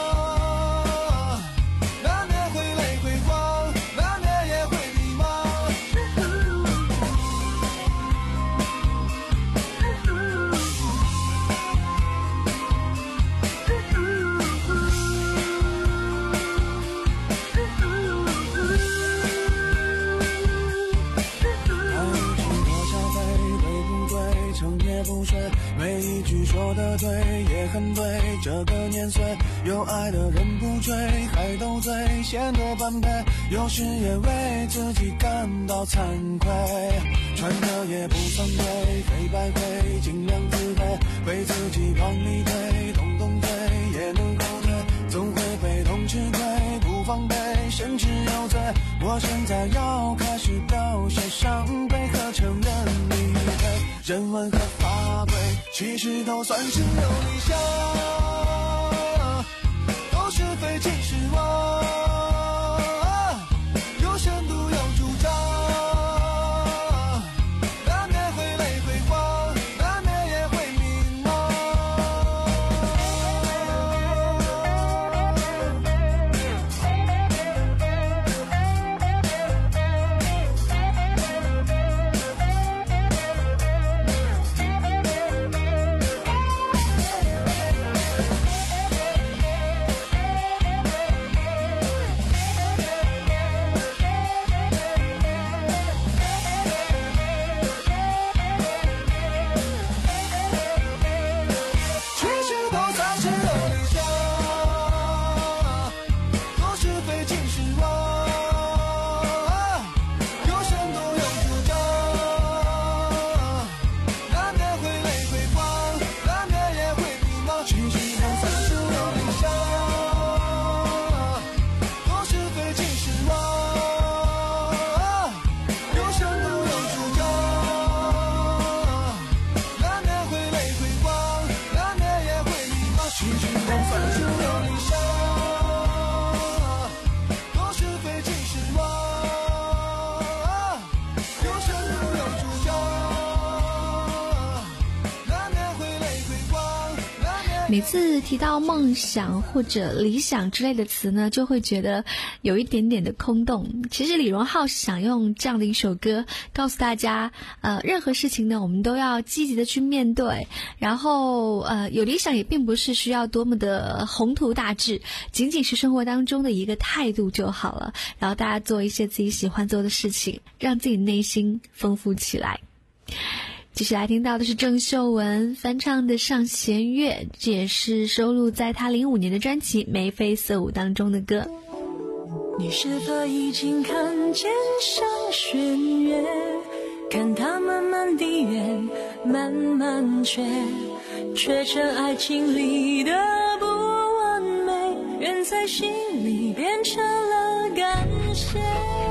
难免会累会慌，难免也会迷茫，不睡，每一句说的对也很对，这个年岁有爱的人不追，还斗嘴显得般配，有时也为自己感到惭愧，穿的也不算贵，黑白灰尽量自卑，被自己往里推，动动嘴也能后退，总会被动吃亏，不防备甚至有罪，我现在要开始表现伤悲和承认理亏，人文和法规其实都算是有理想，都是非其实我有深度有主张，难免会累会慌，难免也会迷茫。 每次提到梦想或者理想之类的词呢，就会觉得有一点点的空洞。其实李荣浩想用这样的一首歌告诉大家，呃，任何事情呢，我们都要积极的去面对，然后呃，有理想也并不是需要多么的宏图大志，仅仅是生活当中的一个态度就好了。然后大家做一些自己喜欢做的事情，让自己内心丰富起来。继续来听到的是郑秀文翻唱的《上弦月》，这也是收录在她零五年的专辑《眉飞色舞》当中的歌。 你是否已经看见上弦月？看它慢慢地圆，慢慢缺，缺成爱情里的不完美，缘在心里变成了感谢。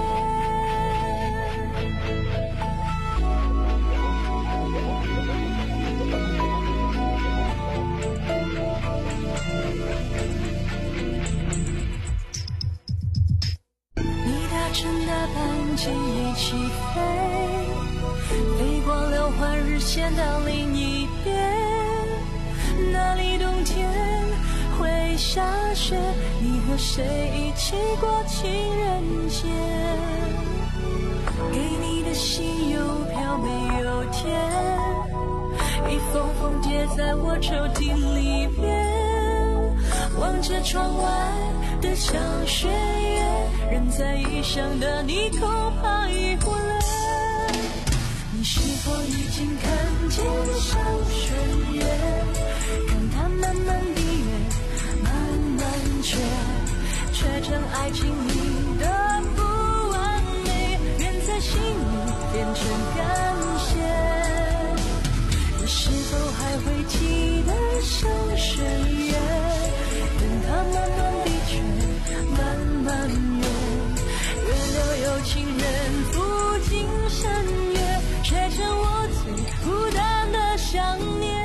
乘大班机一起飞，飞过六环日线到另一边，那里冬天会下雪，你和谁一起过情人节？给你的信邮票没有填，一封封叠在我抽屉里面，望着窗外的上弦月，人在异乡的你恐怕已忽略。你是否已经看见上弦月？看它慢慢地圆，慢慢缺，缺成爱情里的不完美，缘在心里变成感谢。你是否还会记得上弦月？等它慢慢地缺，慢慢圆，月流有情人赴金山月，却成我最孤单的想念。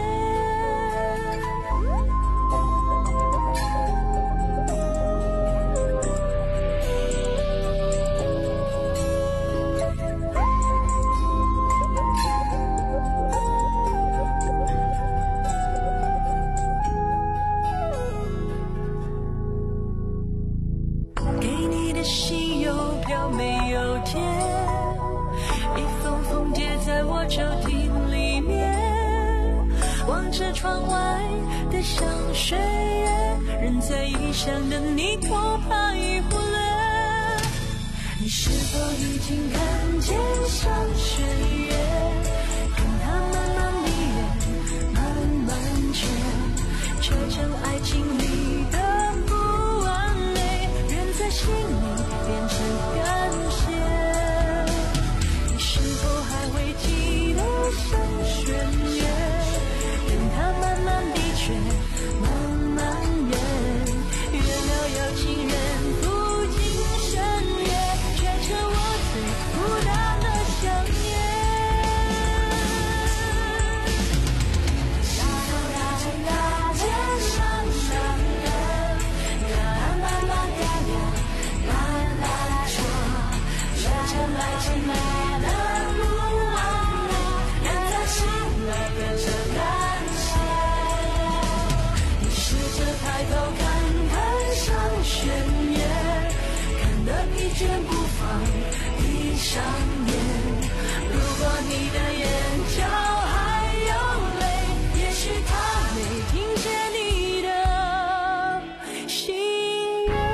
窗外的上弦月，人在异乡的你恐怕已忽略。你是否已经看见上弦月？看它慢慢地圆，慢慢缺，缺成爱情里的不完美，缘在心里变成感谢。你是否还会记得上弦月？慢慢地缺，慢慢圆，月流有情人赴金山月，却成我最孤单的想念。啦啦啦啦，天上闪月，啦啦啦啦啦，啦啦说，却成爱情里的不完美，缘在心里变成感谢。抬头看看上弦月，看得疲倦不放，闭上眼。如果你的眼角还有泪，也许他没听见你的心愿。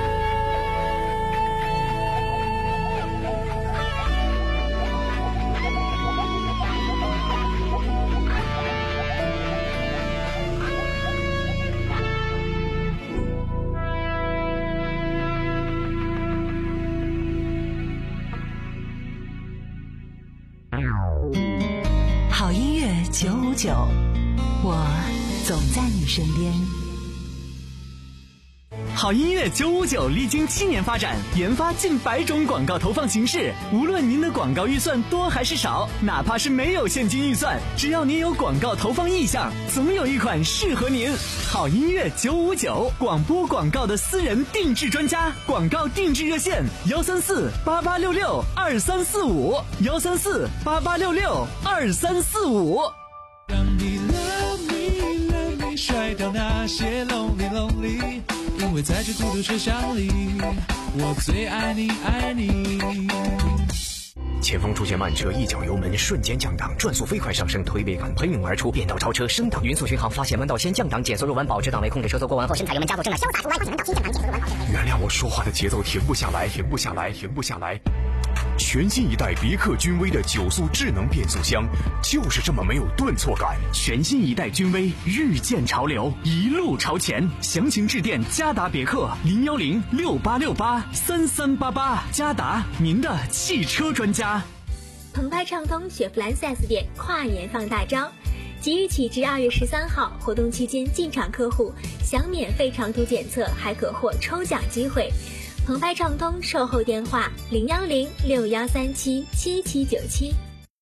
好音乐九五九，我总在你身边。 好音乐九五九历经七年发展，研发近百种广告投放形式。无论您的广告预算多还是少，哪怕是没有现金预算，只要您有广告投放意向，总有一款适合您。好音乐九五九，广播广告的私人定制专家，广告定制热线幺三四八八六六二三四五幺三四八八六六二三四五。 让你 love me love me 甩掉那些 lonely lonely， 因为在这孤独车厢里，我最爱你爱你。 前方出现慢车，一脚油门瞬间降档，转速飞快上升，推背感喷涌而出，变道超车升档，匀速巡航发现弯道先降档，减速入弯保持档位控制车速过弯后深踩油门加速，正在潇洒出弯发现弯道先降档，减速入弯保持。 原谅我说话的节奏停不下来，停不下来，停不下来。全新一代别克君威的九速智能变速箱，就是这么没有顿挫感。 全新一代君威，日渐潮流，一路朝前。详情致电嘉达别克零幺零六八六八三三八八，嘉达，您的汽车专家。 澎湃畅通雪佛兰 四 S 店跨年放大招，即日起至二月十三号，活动期间进场客户享免费长途检测，还可获抽奖机会。澎湃畅通售后电话零幺零六幺三七七七九七。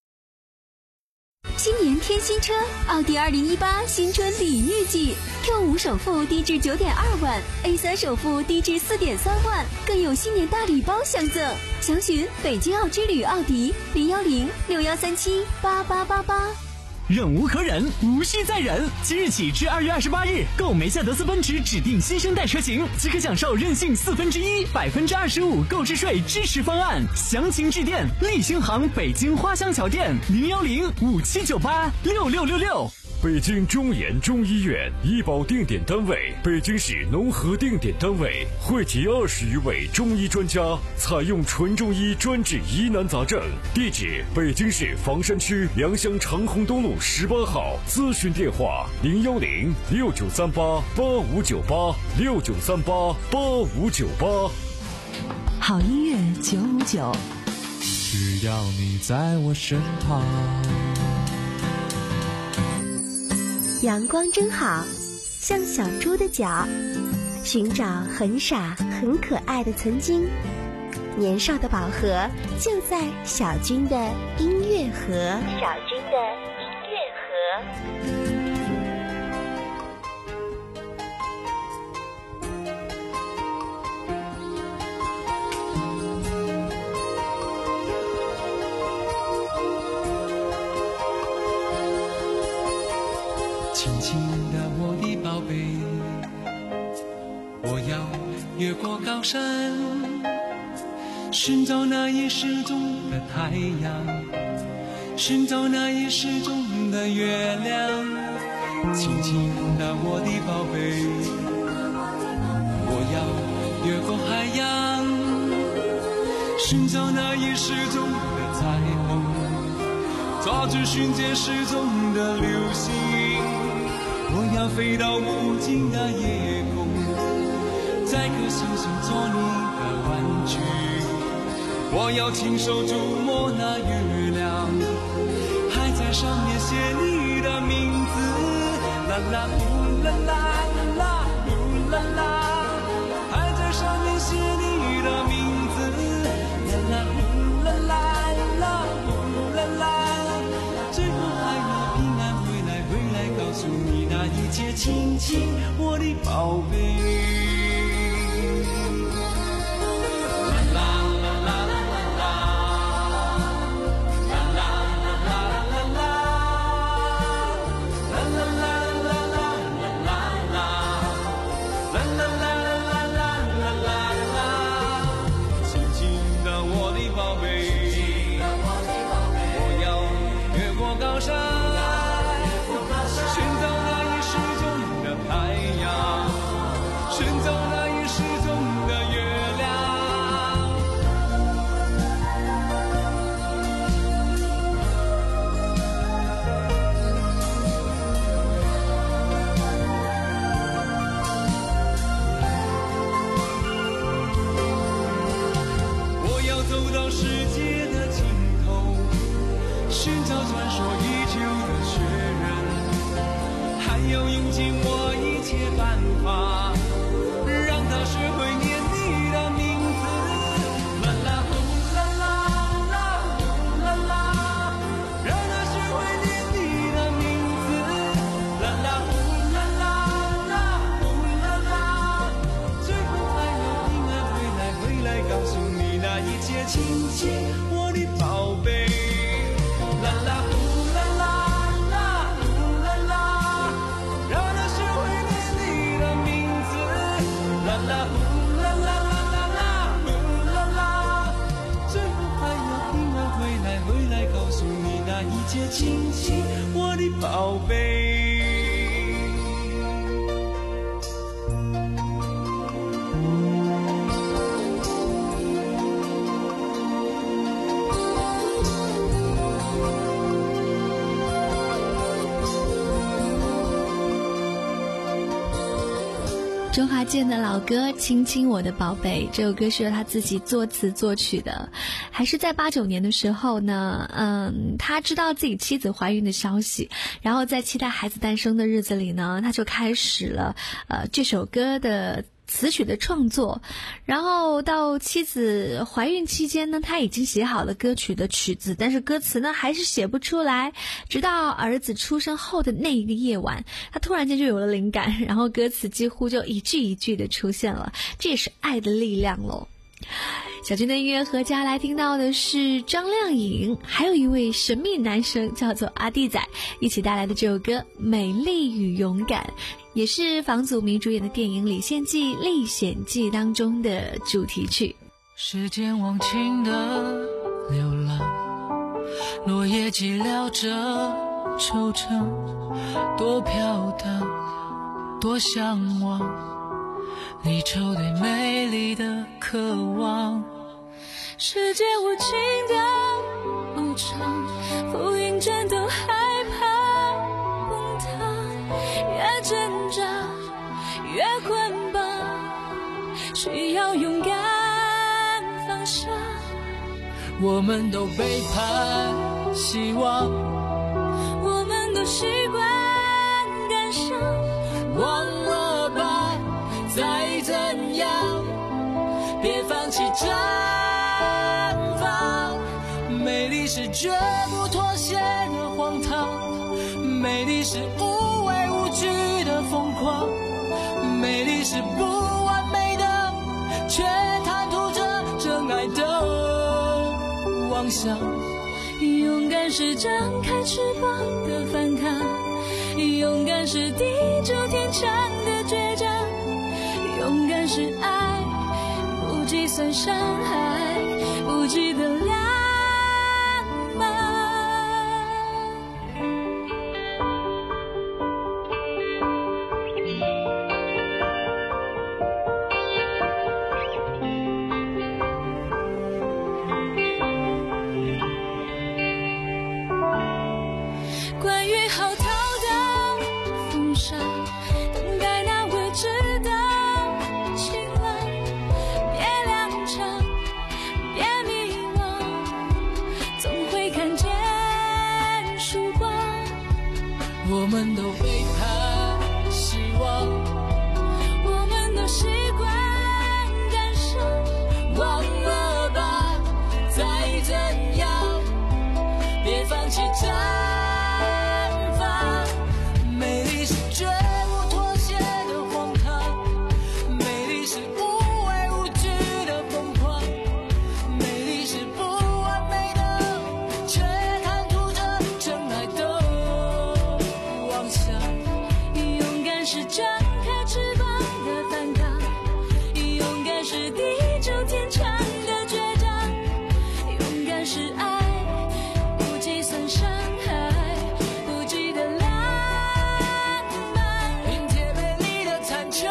新年添新车，奥迪二零一八新春礼遇季 ，Q 五首付低至九点二万 ，A 三首付低至四点三万，更有新年大礼包相赠。详询北京奥之旅奥迪零幺零六幺三七八八八八。 忍无可忍，无需再忍。即日起至二月二十八日，购梅赛德斯奔驰指定新生代车型，即可享受任性四分之一、百分之二十五购置税支持方案。详情致电立新行北京花乡桥店零幺零五七九八六六六六。 北京中研中医院医保定点单位，北京市农合定点单位，汇集二十余位中医专家，采用纯中医专治疑难杂症。地址：北京市房山区良乡长虹东路十八号。咨询电话：零幺零六九三八八五九八六九三八八五九八。 好音乐九五九， 只要你在我身旁。 阳光真好，像小猪的脚，寻找很傻很可爱的曾经。年少的宝盒就在小军的音乐盒。小军的音乐盒。 轻轻的我的宝贝，我要越过高山，寻找那已失踪的太阳，寻找那已失踪的月亮。轻轻的我的宝贝，我要越过海洋，寻找那已失踪的彩虹，抓住瞬间失踪的流星。我要飞到无尽的夜空，在颗星星做你的玩具。我要亲手触摸那月亮，还在上面写你的名字。啦啦呼啦啦啦呼啦啦，还在上面写你的名字。啦啦呼啦啦啦呼啦啦，最后还要平安回来，回来告诉你。那一切亲亲，我的宝贝。啦啦啦啦啦啦，啦啦啦啦啦啦，啦啦啦啦啦啦啦，啦啦啦啦啦啦啦，亲亲的我的宝贝，我要越过高山。寻找那已失踪的月亮。我要走到世界的尽头，寻找传说已久的雪人，还要用尽我一切办法，让他学会念你的名字。啦啦呼啦啦啦呼啦啦，让他学会念你的名字。啦啦呼啦啦啦呼啦啦，最后还要平安回来，回来告诉你那一切亲亲，我的宝贝。啦啦呼啦啦啦呼啦啦，让他学会念你的宝贝。 周华健的老歌《亲亲我的宝贝》，这首歌是由他自己作词作曲的，还是在八九年的时候呢，嗯，他知道自己妻子怀孕的消息，然后在期待孩子诞生的日子里呢，他就开始了呃这首歌的词曲的创作，然后到妻子怀孕期间呢，他已经写好了歌曲的曲子，但是歌词呢还是写不出来，直到儿子出生后的那一个夜晚，他突然间就有了灵感，然后歌词几乎就一句一句的出现了，这也是爱的力量咯。小军的音乐合家来听到的是张靓颖，还有一位神秘男生叫做阿弟仔一起带来的这首歌《美丽与勇敢》，也是房祖名主演的电影《李献计历险记》当中的主题曲。 时间忘情的流浪，落叶寂寥着惆怅，多飘荡，多向往，离愁对美丽的渴望。 世界无情的无常，浮云战斗害怕崩塌，越挣扎越捆绑，需要勇敢放下。 我们都背叛希望， 我们都习惯感伤， 忘了吧，再怎样别放弃绽放。美丽是绝不妥协的荒唐，美丽是无畏无惧的疯狂，美丽是不完美的，却贪图着真爱的妄想。 勇敢是张开翅膀的反抗，勇敢是地久天长的倔强，勇敢是爱不计算伤害，不计得两关于浩涛的风沙，等待那未知的晴朗，别踉跄，别迷惘，总会看见曙光。 我们都背叛希望， 我们都习惯感伤， 忘了吧，再怎样别放弃绽放。美丽是绝不妥协的荒唐，美丽是无畏无惧的疯狂，美丽是不完美的，却贪图着真爱的妄想。 勇敢是张开翅膀的反抗，勇敢是地久天长的倔强，勇敢是爱不计算伤害，不计得两满。 迎接美丽的残缺，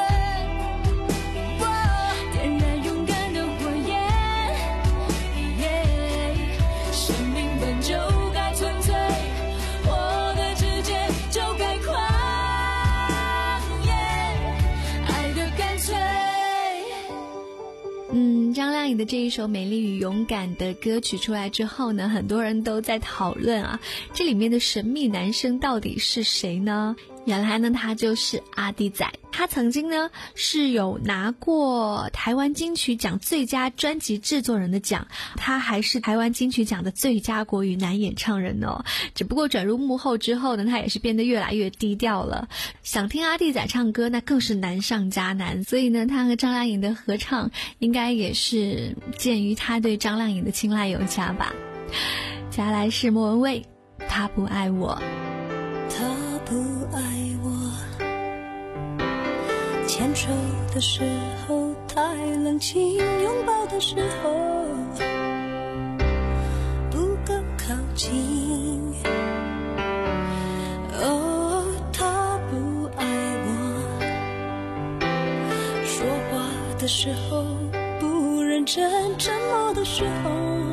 点燃勇敢的火焰，生命本就该纯粹，活的直接就该狂野，爱的干脆。 嗯，张靓颖的这一首《美丽与勇敢》的歌曲出来之后呢，很多人都在讨论啊，这里面的神秘男生到底是谁呢？原来呢，他就是阿弟仔。他曾经呢是有拿过台湾金曲奖最佳专辑制作人的奖，他还是台湾金曲奖的最佳国语男演唱人哦。只不过转入幕后之后呢，他也是变得越来越低调了。想听阿弟仔唱歌，那更是难上加难。所以呢，他和张靓颖的合唱，应该也是鉴于他对张靓颖的青睐有加吧。接下来是莫文蔚，他不爱我。 他不爱我，牵手的时候太冷清，拥抱的时候不够靠近， 的时候，不认真沉默的时候，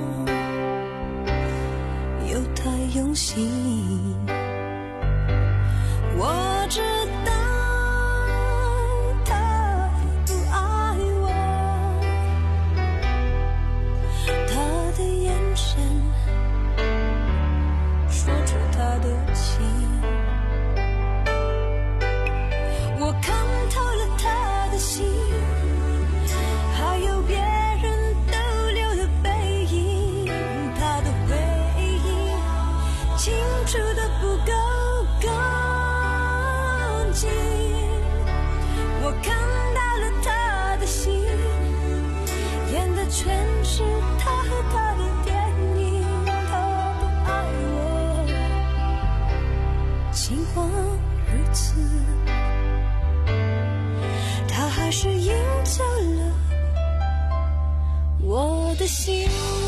又太用心。我知道他不爱我，他的眼神说出他的情，我看透了他的心，还有别人逗留的背影，他的回忆清楚的不够干净，我看到了他的心，演的全是他和他的电影，他不爱我，尽管如此，他还是赢走了我的心。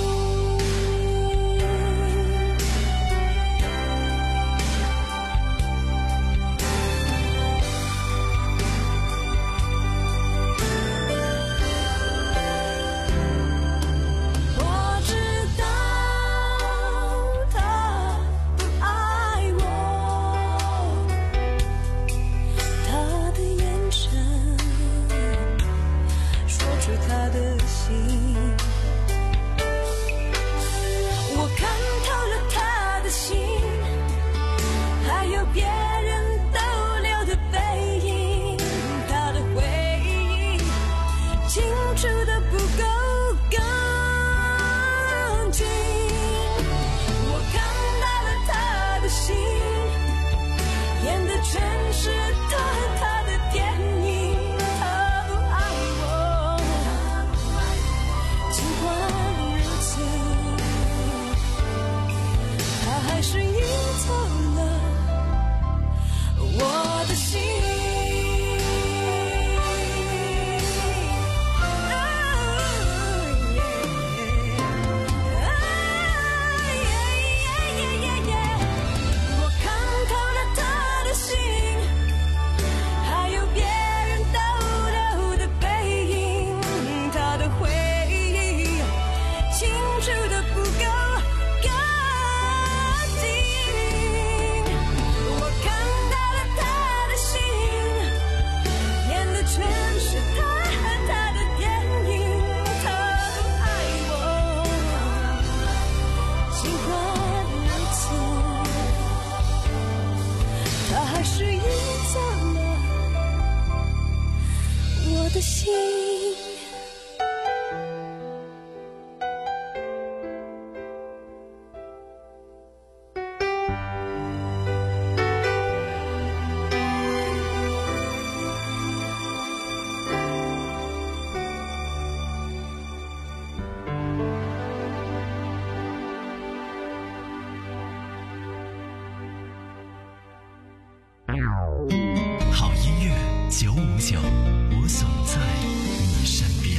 好音乐九五九，我总在你身边。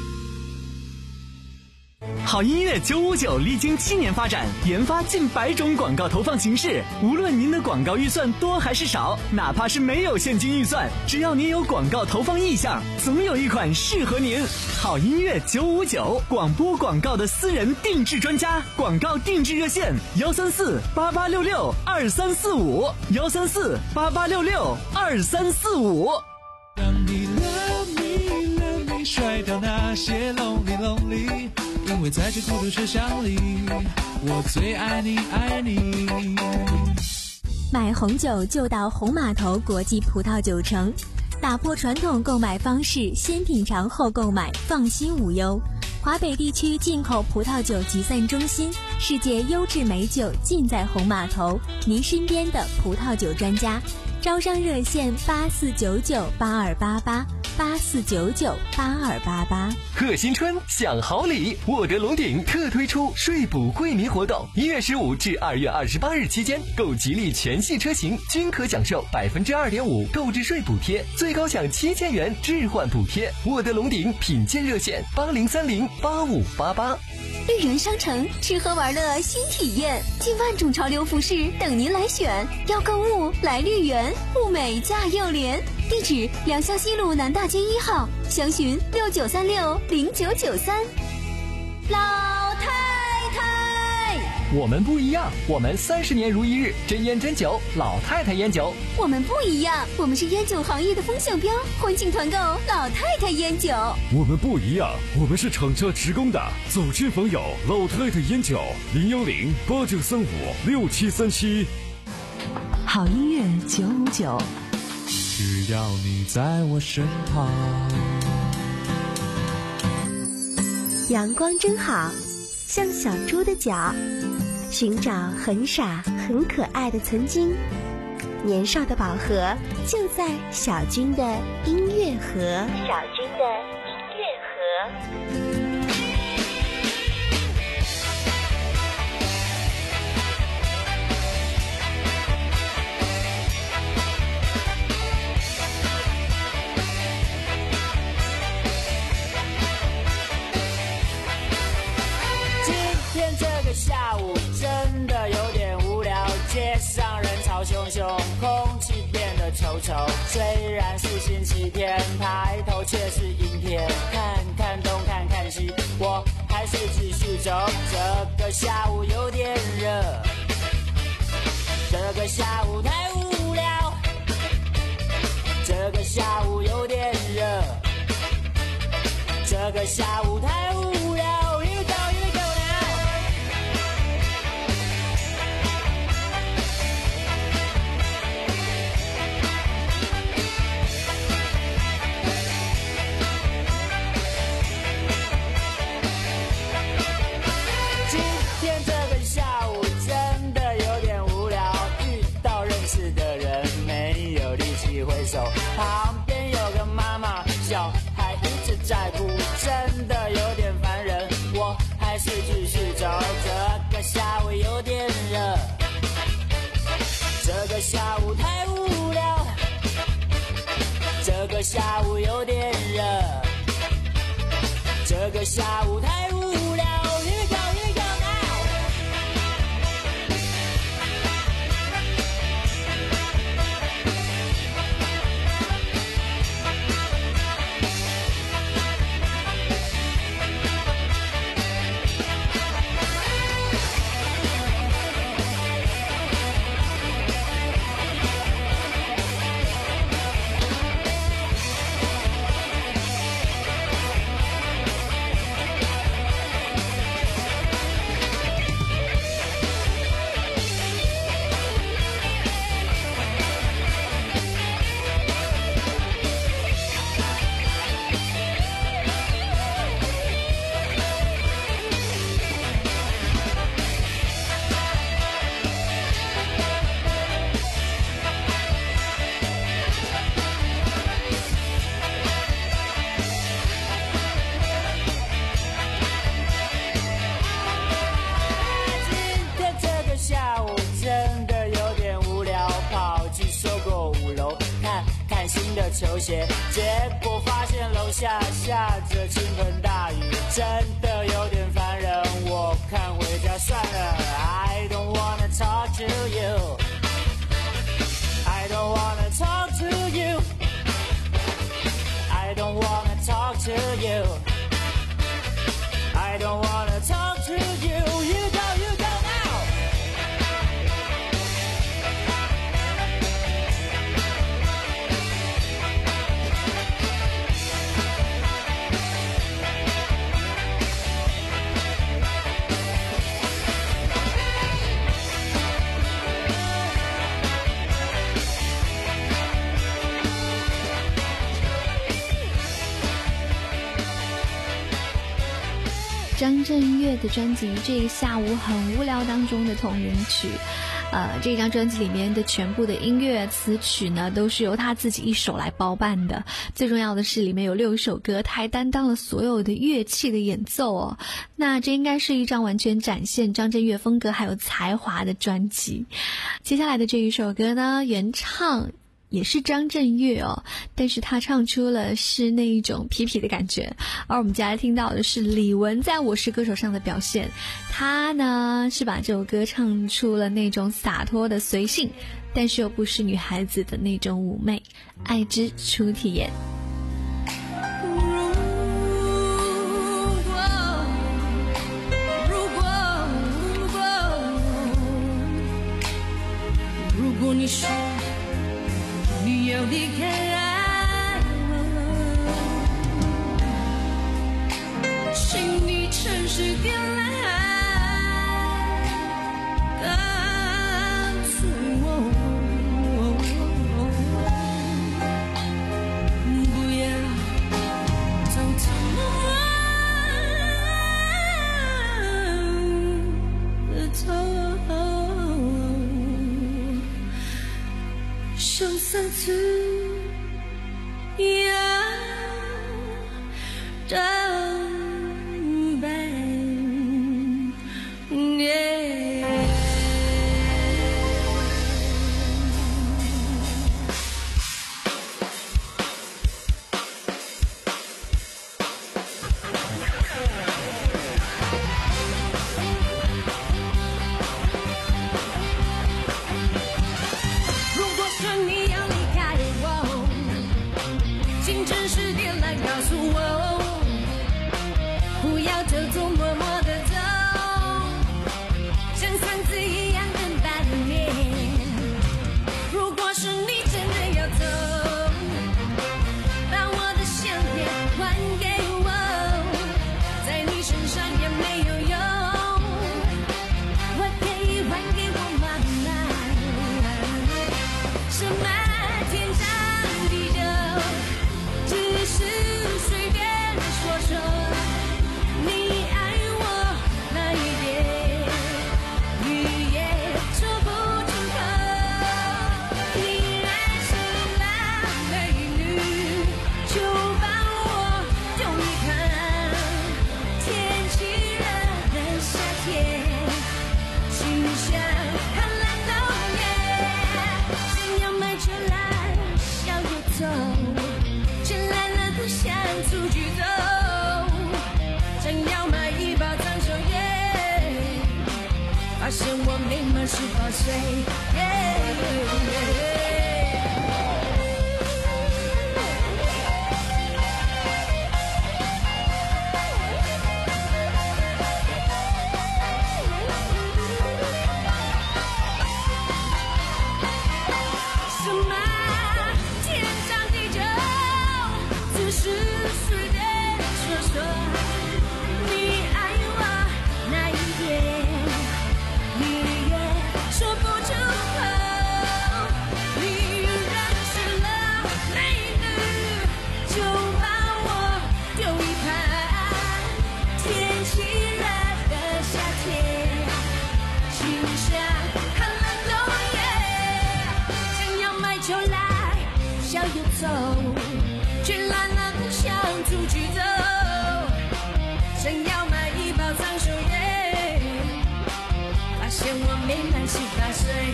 好音乐九五九历经七年发展，研发近百种广告投放形式。无论您的广告预算多还是少，哪怕是没有现金预算，只要您有广告投放意向，总有一款适合您。好音乐九五九，广播广告的私人定制专家，广告定制热线幺三四八八六六二三四五幺三四八八六六二三四五。 当你 love me love me 甩掉那些 lonely lonely， 因为在这孤独车厢里，我最爱你爱你。 买红酒就到红码头国际葡萄酒城，打破传统购买方式，先品尝后购买，放心无忧。华北地区进口葡萄酒集散中心，世界优质美酒尽在红码头，您身边的葡萄酒专家。招商热线八四九九八二八八八四九九八二八八。 贺新春享好礼，沃德龙鼎特推出税补惠民活动，一月十五至二月二十八日期间，购吉利全系车型均可享受百分之二点五购置税补贴，最高享七千元置换补贴。沃德龙鼎品鉴热线八零三零八五八八。 绿源商城吃喝玩乐新体验，近万种潮流服饰等您来选，要购物来绿源，物美价又廉。地址：两校西路南大街街一号，详询六九三六零九九三。老太太， 我们不一样，我们三十年如一日，真烟真酒，老太太烟酒。 我们不一样，我们是烟酒行业的风向标，欢庆团购老太太烟酒。 我们不一样，我们是厂家直供的，走亲访友，老太太烟酒，零幺零八九三五六七三七。 好音乐九五九， 只要你在我身旁。 阳光真好，像小猪的脚，寻找很傻很可爱的曾经。年少的宝盒就在小军的音乐盒。小军的音乐盒。 下午真的有点无聊，街上人潮汹汹，空气变得臭臭。虽然是星期天，抬头却是阴天。看看东，看看西，我还是继续走。这个下午有点热，这个下午太无聊。这个下午有点热，这个下午太无聊。旁边有个妈妈，小孩一直在哭，真的有点烦人。我还是继续走，这个下午有点热，这个下午太无聊，这个下午有点热，这个下午太无聊。球鞋，结果发现楼下下着倾盆大雨，真的有点烦人，我看回家算了。 I don't wanna talk to you I don't wanna talk to you I don't wanna talk to you I don't wanna talk to you You go, you go now 张震岳的专辑《这个下午很无聊》当中的同名曲，呃，这张专辑里面的全部的音乐词曲呢，都是由他自己一手来包办的。最重要的是，里面有六首歌，他还担当了所有的乐器的演奏哦。那这应该是一张完全展现张震岳风格还有才华的专辑。接下来的这一首歌呢，原唱也是张震岳哦，但是他唱出了是那一种痞痞的感觉，而我们接下来听到的是李玟在我是歌手上的表现，他呢是把这首歌唱出了那种洒脱的随性，但是又不失女孩子的那种妩媚，爱之初体验。 你说你要离开，请你诚实点来告诉我，不要偷偷摸摸的偷，像三次要当伴。发现我没满十八岁。什么天长地久，只是随便说说。你爱我那一天，你也说不出口。你认识了美女，就把我丢一旁。天气热的夏天，心像寒冷冬夜，想要买酒来笑又走，却懒了不想出去走。想要买一包长袖烟，发现我没满十八岁。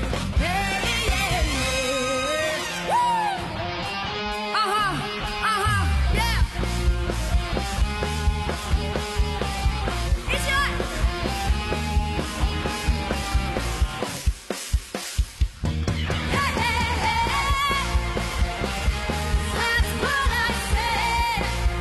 啊哈啊哈耶！一起来！嘿嘿嘿 ，That's what I say。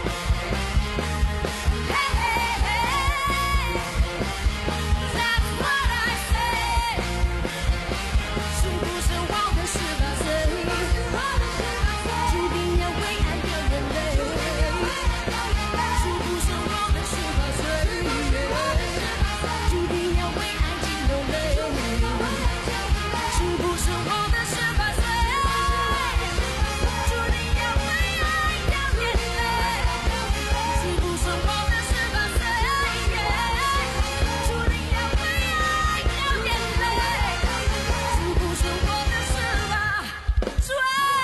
嘿嘿嘿 ，That's what I say。是不是我的十八岁，注定要为爱掉眼泪？是不是我的十八岁，注定要为爱尽流泪？是不是我的十八岁，注定要为爱掉眼泪？是不是我的十八岁，注定要为爱掉眼泪？是不是我的十八岁？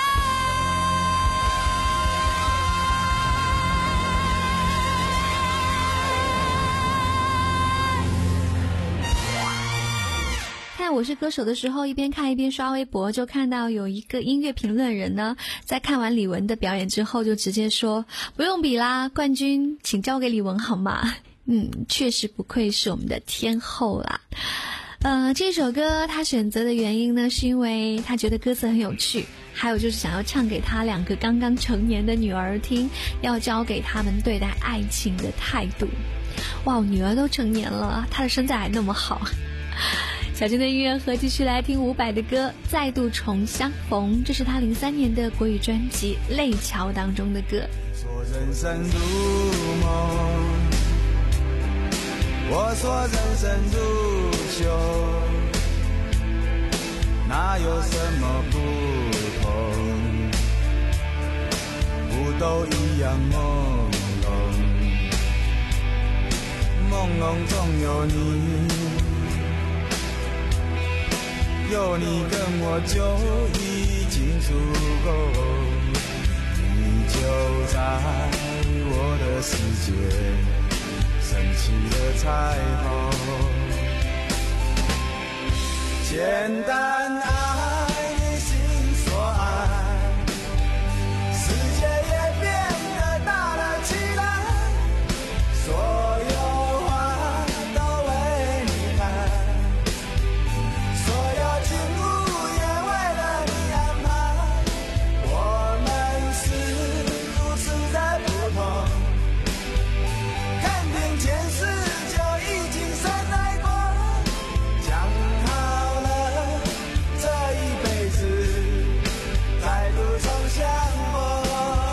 看我是歌手的时候，一边看一边刷微博，就看到有一个音乐评论人呢，在看完李玟的表演之后，就直接说不用比啦，冠军请交给李玟好吗？嗯，确实不愧是我们的天后啦。呃，这首歌他选择的原因呢，是因为他觉得歌词很有趣，还有就是想要唱给他两个刚刚成年的女儿听，要教给他们对待爱情的态度。哇，女儿都成年了，她的身材还那么好。 小军的音乐盒继续来听伍佰的歌《再度重相逢》，这是他零三年的国语专辑《泪桥》当中的歌。 说人生如梦，我说人生如酒，哪有什么不同？不都一样朦胧，朦胧中有你，有你跟我就已经足够，你就在我的世界升起了彩虹。简单爱你心所爱，世界也变得大了起来，所有花都为你开，所有景物也为了你安排，我们是如此的不同，看遍前世就已经深爱过，讲好了这一辈子再度重相逢。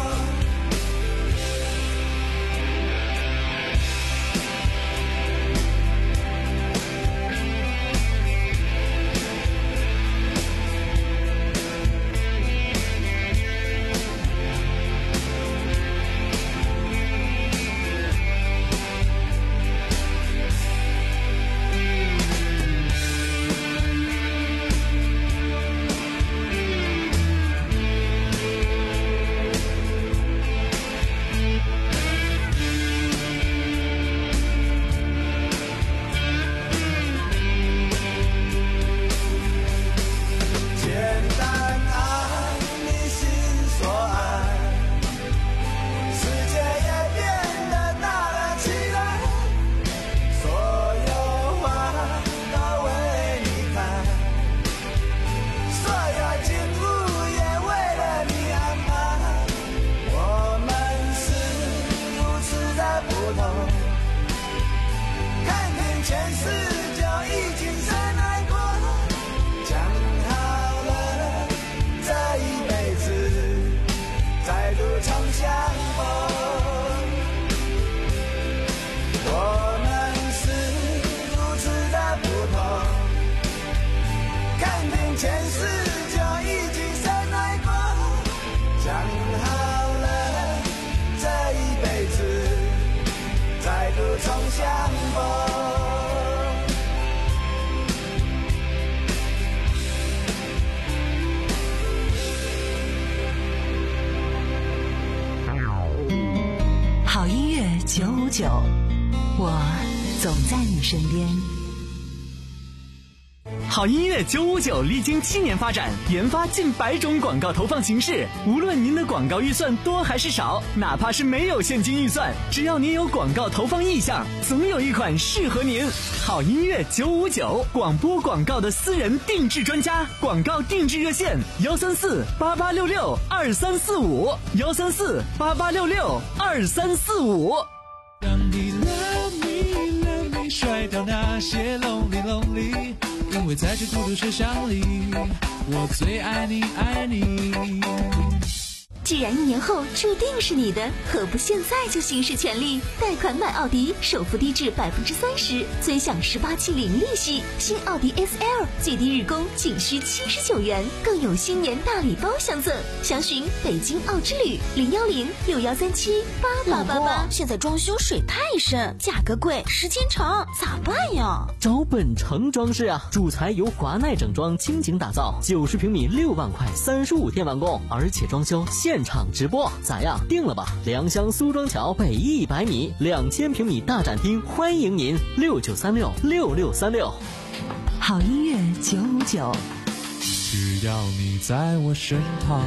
好音乐九五九，我总在你身边。 好音乐九五九历经七年发展，研发近百种广告投放形式。无论您的广告预算多还是少，哪怕是没有现金预算，只要您有广告投放意向，总有一款适合您。好音乐九五九，广播广告的私人定制专家，广告定制热线：幺三四八八六六二三四五，幺三四八八六六二三四五。 让你 love me love me 甩掉那些 lonely lonely， 因为在这孤独车厢里，我最爱你爱你。 既然一年后注定是你的，何不现在就行使权利？贷款买奥迪，首付低至百分之三十，尊享十八期零利息。新奥迪 S L 最低日供仅需七十九元，更有新年大礼包相赠。详询北京奥之旅零幺零六幺三七八八八八。 现在装修水太深，价格贵，时间长，咋办呀？ 找本城装饰啊，主材由华奈整装倾情打造，九十平米六万块，三十五天完工，而且装修现场直播，咋样？定了吧？良乡苏庄桥北一百米，两千平米大展厅，欢迎您六九三六六六三六。 好音乐九五九， 只要你在我身旁。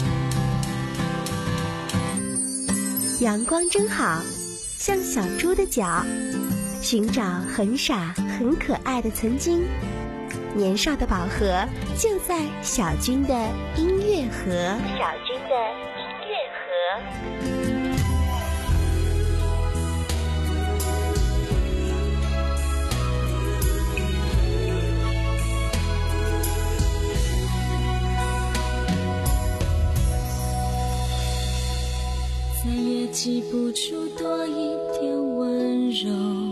阳光真好，像小猪的脚，寻找很傻很可爱的曾经。年少的宝盒就在小军的音乐盒。小军的音乐盒。 挤不出多一点温柔。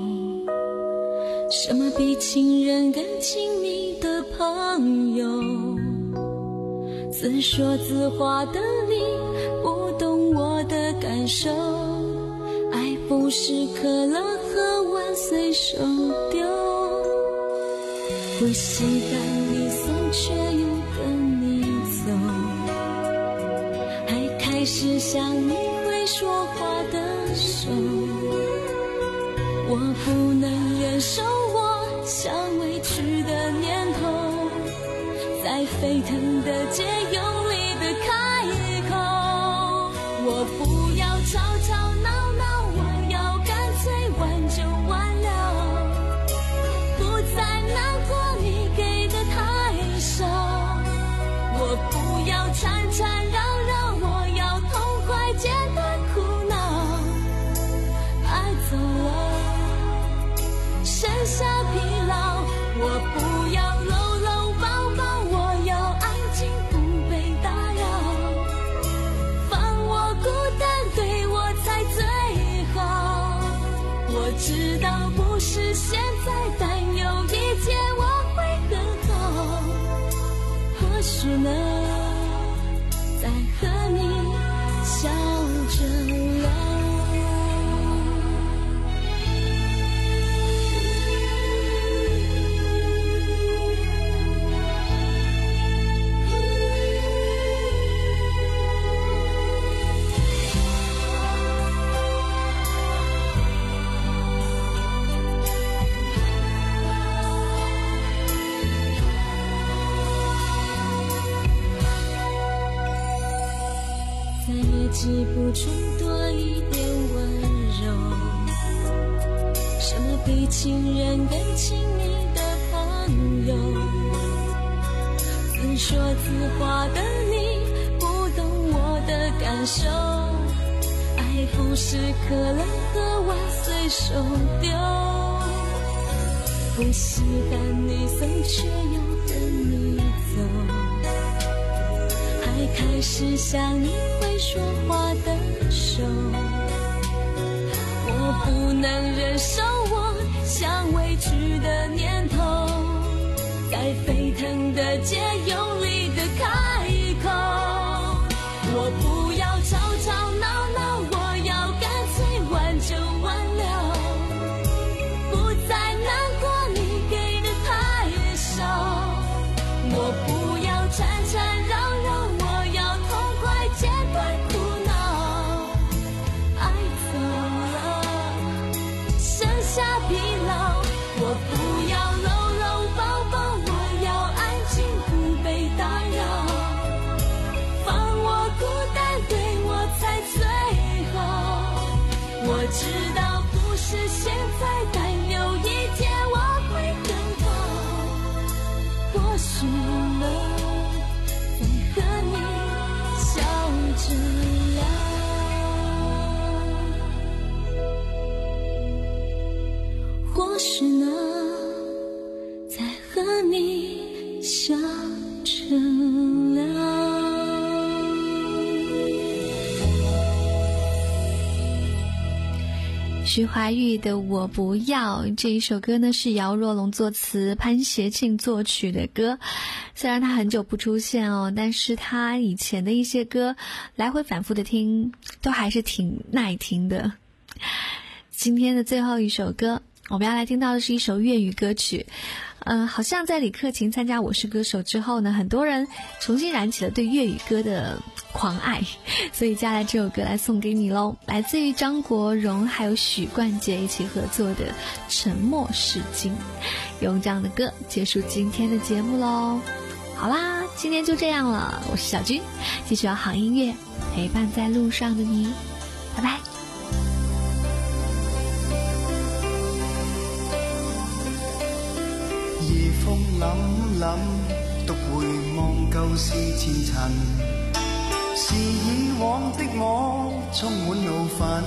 什么比情人更亲密的朋友？自说自话的你不懂我的感受，爱不是可乐喝完随手丢。不习惯你送却又跟你走，还开始想你会说话的手。我不能忍受我想委屈的念头，在沸腾的街用力的开口。我不要吵吵闹闹，我要干脆挽就完了，不再难过你给的太少。我不要缠缠绕绕，我要痛快剪断苦恼。爱走了剩下疲劳，我不要搂搂抱抱，我要安静不被打扰，放我孤单对我才最好。我知道不是现在，但有一天我会很好。或许呢，在和你笑着聊。挤不出多一点温柔，什么比情人更亲密的朋友？自说自话的你不懂我的感受，爱不是可乐喝完随手丢。不习惯你送却又跟你走，还开始想你会说话的手。我不能忍受我想委屈的念头，在沸腾的街用力的开口。我不要吵吵闹闹，我要干脆挽就完了，不再难过你给的太少。我不要缠缠绕绕，我要痛快剪断苦恼。爱走了剩下疲劳，我不要搂搂抱抱，我要安静不被打扰，放我孤单对我才最好。我知道不是现在，但有一天我会更好。或许呢，在和你笑着聊。或许呢，在和你笑着聊。 徐怀钰的《我不要》这一首歌呢，是姚若龙作词，潘协庆作曲的歌。虽然他很久不出现哦，但是他以前的一些歌来回反复的听，都还是挺耐听的。今天的最后一首歌，我们要来听到的是一首粤语歌曲。嗯、呃，好像在李克勤参加《我是歌手》之后呢，很多人重新燃起了对粤语歌的狂爱，所以接下来这首歌来送给你咯，来自于张国荣还有许冠杰一起合作的《沉默是金》，用这样的歌结束今天的节目咯。好啦，今天就这样了，我是小军，继续有好音乐陪伴在路上的你，拜拜。 夜風凜凜，獨回望舊事前塵，是以往的我充滿怒憤，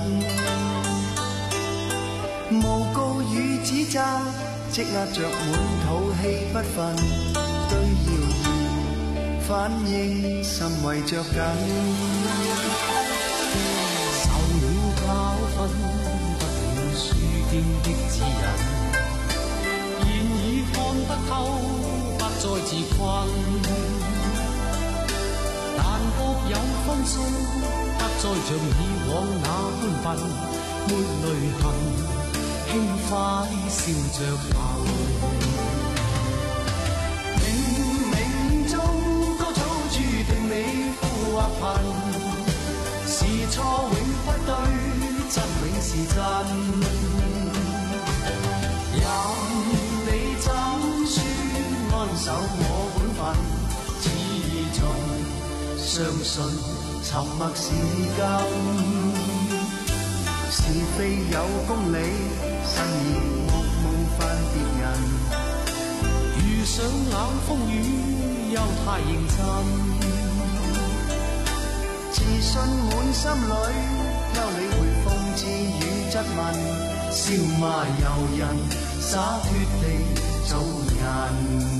誣告與指責積壓着滿肚氣不憤，對謠言反應甚為着緊，受了點的指引，現已看得透，不再自困。但各有分數，不再像以往那般笨，沒淚痕，輕快笑着行。冥冥中都早注定你富或貧，是錯永不對，真永是真。任你怎說安守我本分，始終相信沉默是金。是非有公理，慎言莫冒犯別人。遇上冷風雨，又太認真。自信滿心裏，休理會諷刺與質問，笑罵由人，灑脱地做人。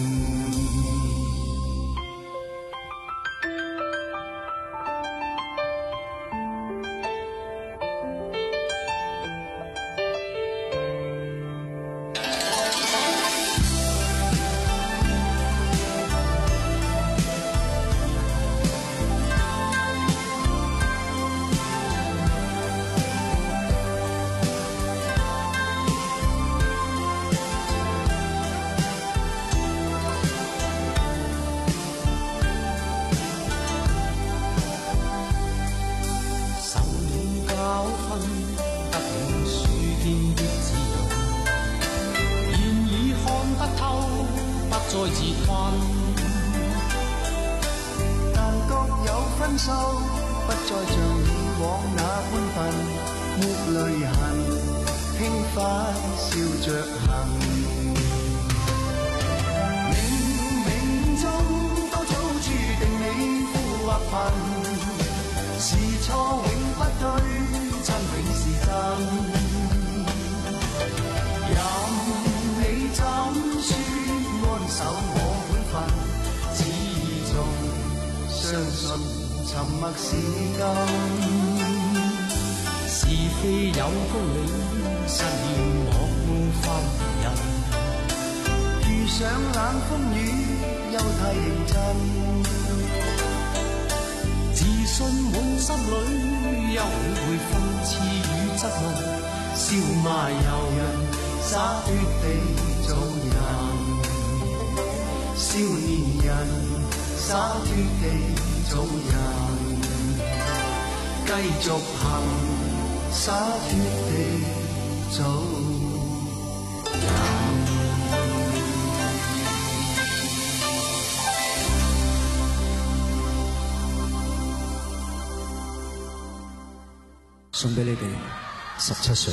送俾你哋十七歲。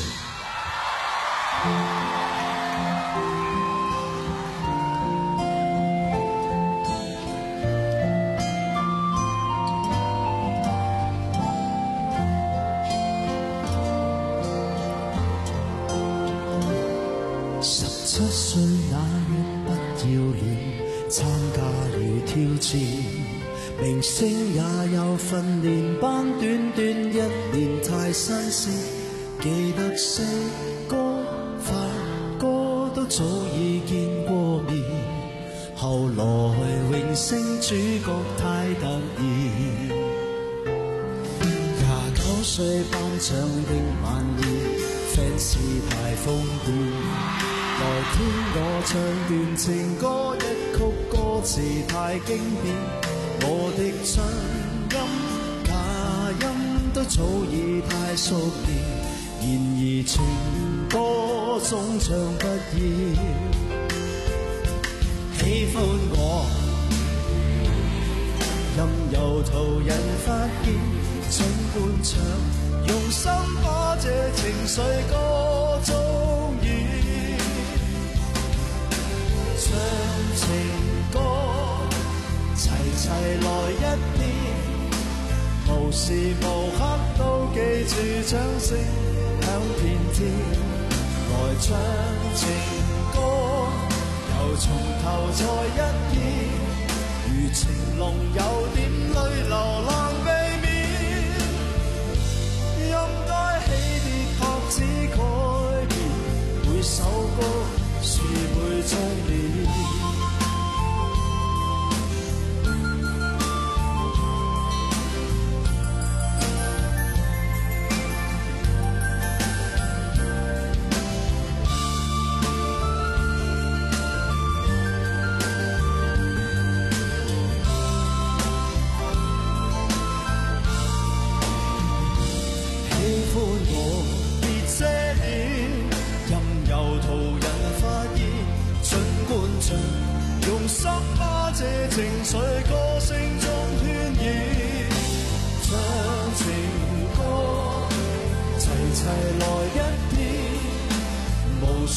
十七歲那日不要臉，參加了挑戰。明星也有訓練班，短短一年太新鮮。記得識歌發歌都早已見過面，後來榮升主角太突然。廿九歲頒獎的晚宴 ，fans 太瘋癲。來聽我唱段情歌，一曲歌詞太經典。我的唱音假音都早已太熟練，然而情歌中唱不厭。喜歡我任由途人發現，儘管唱用心把這情緒歌中演，唱情歌齊齊來一遍，無時無刻都記住掌聲響遍天。來唱情歌，又從頭再一遍，如情濃有點淚流浪避免，任該起跌托止改變，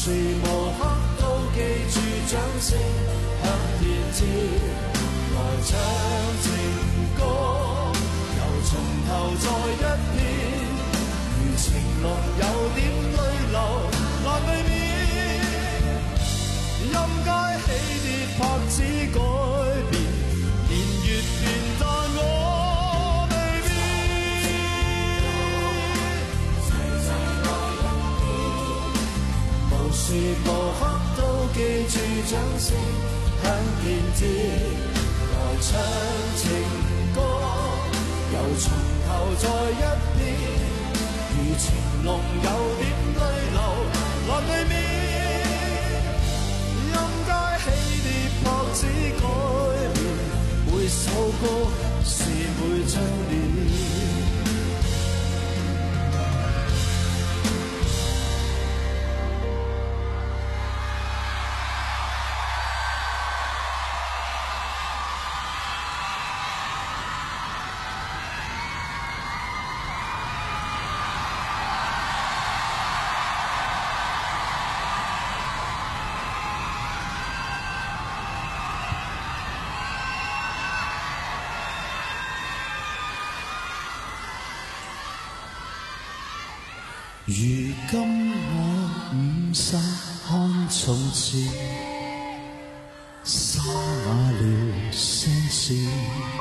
時無刻都記住掌聲向天接，來唱情歌，又從頭再一遍，如情濃有點淚流難避免，音階起跌拍子改變，年月變但我未變，無時無刻都記住掌聲響遍天，來唱情歌，又從頭再一遍，如情濃有點淚流難避免，音階起跌拍子改變，每首歌是每張臉。如今我五十看從前，沙啞了聲線。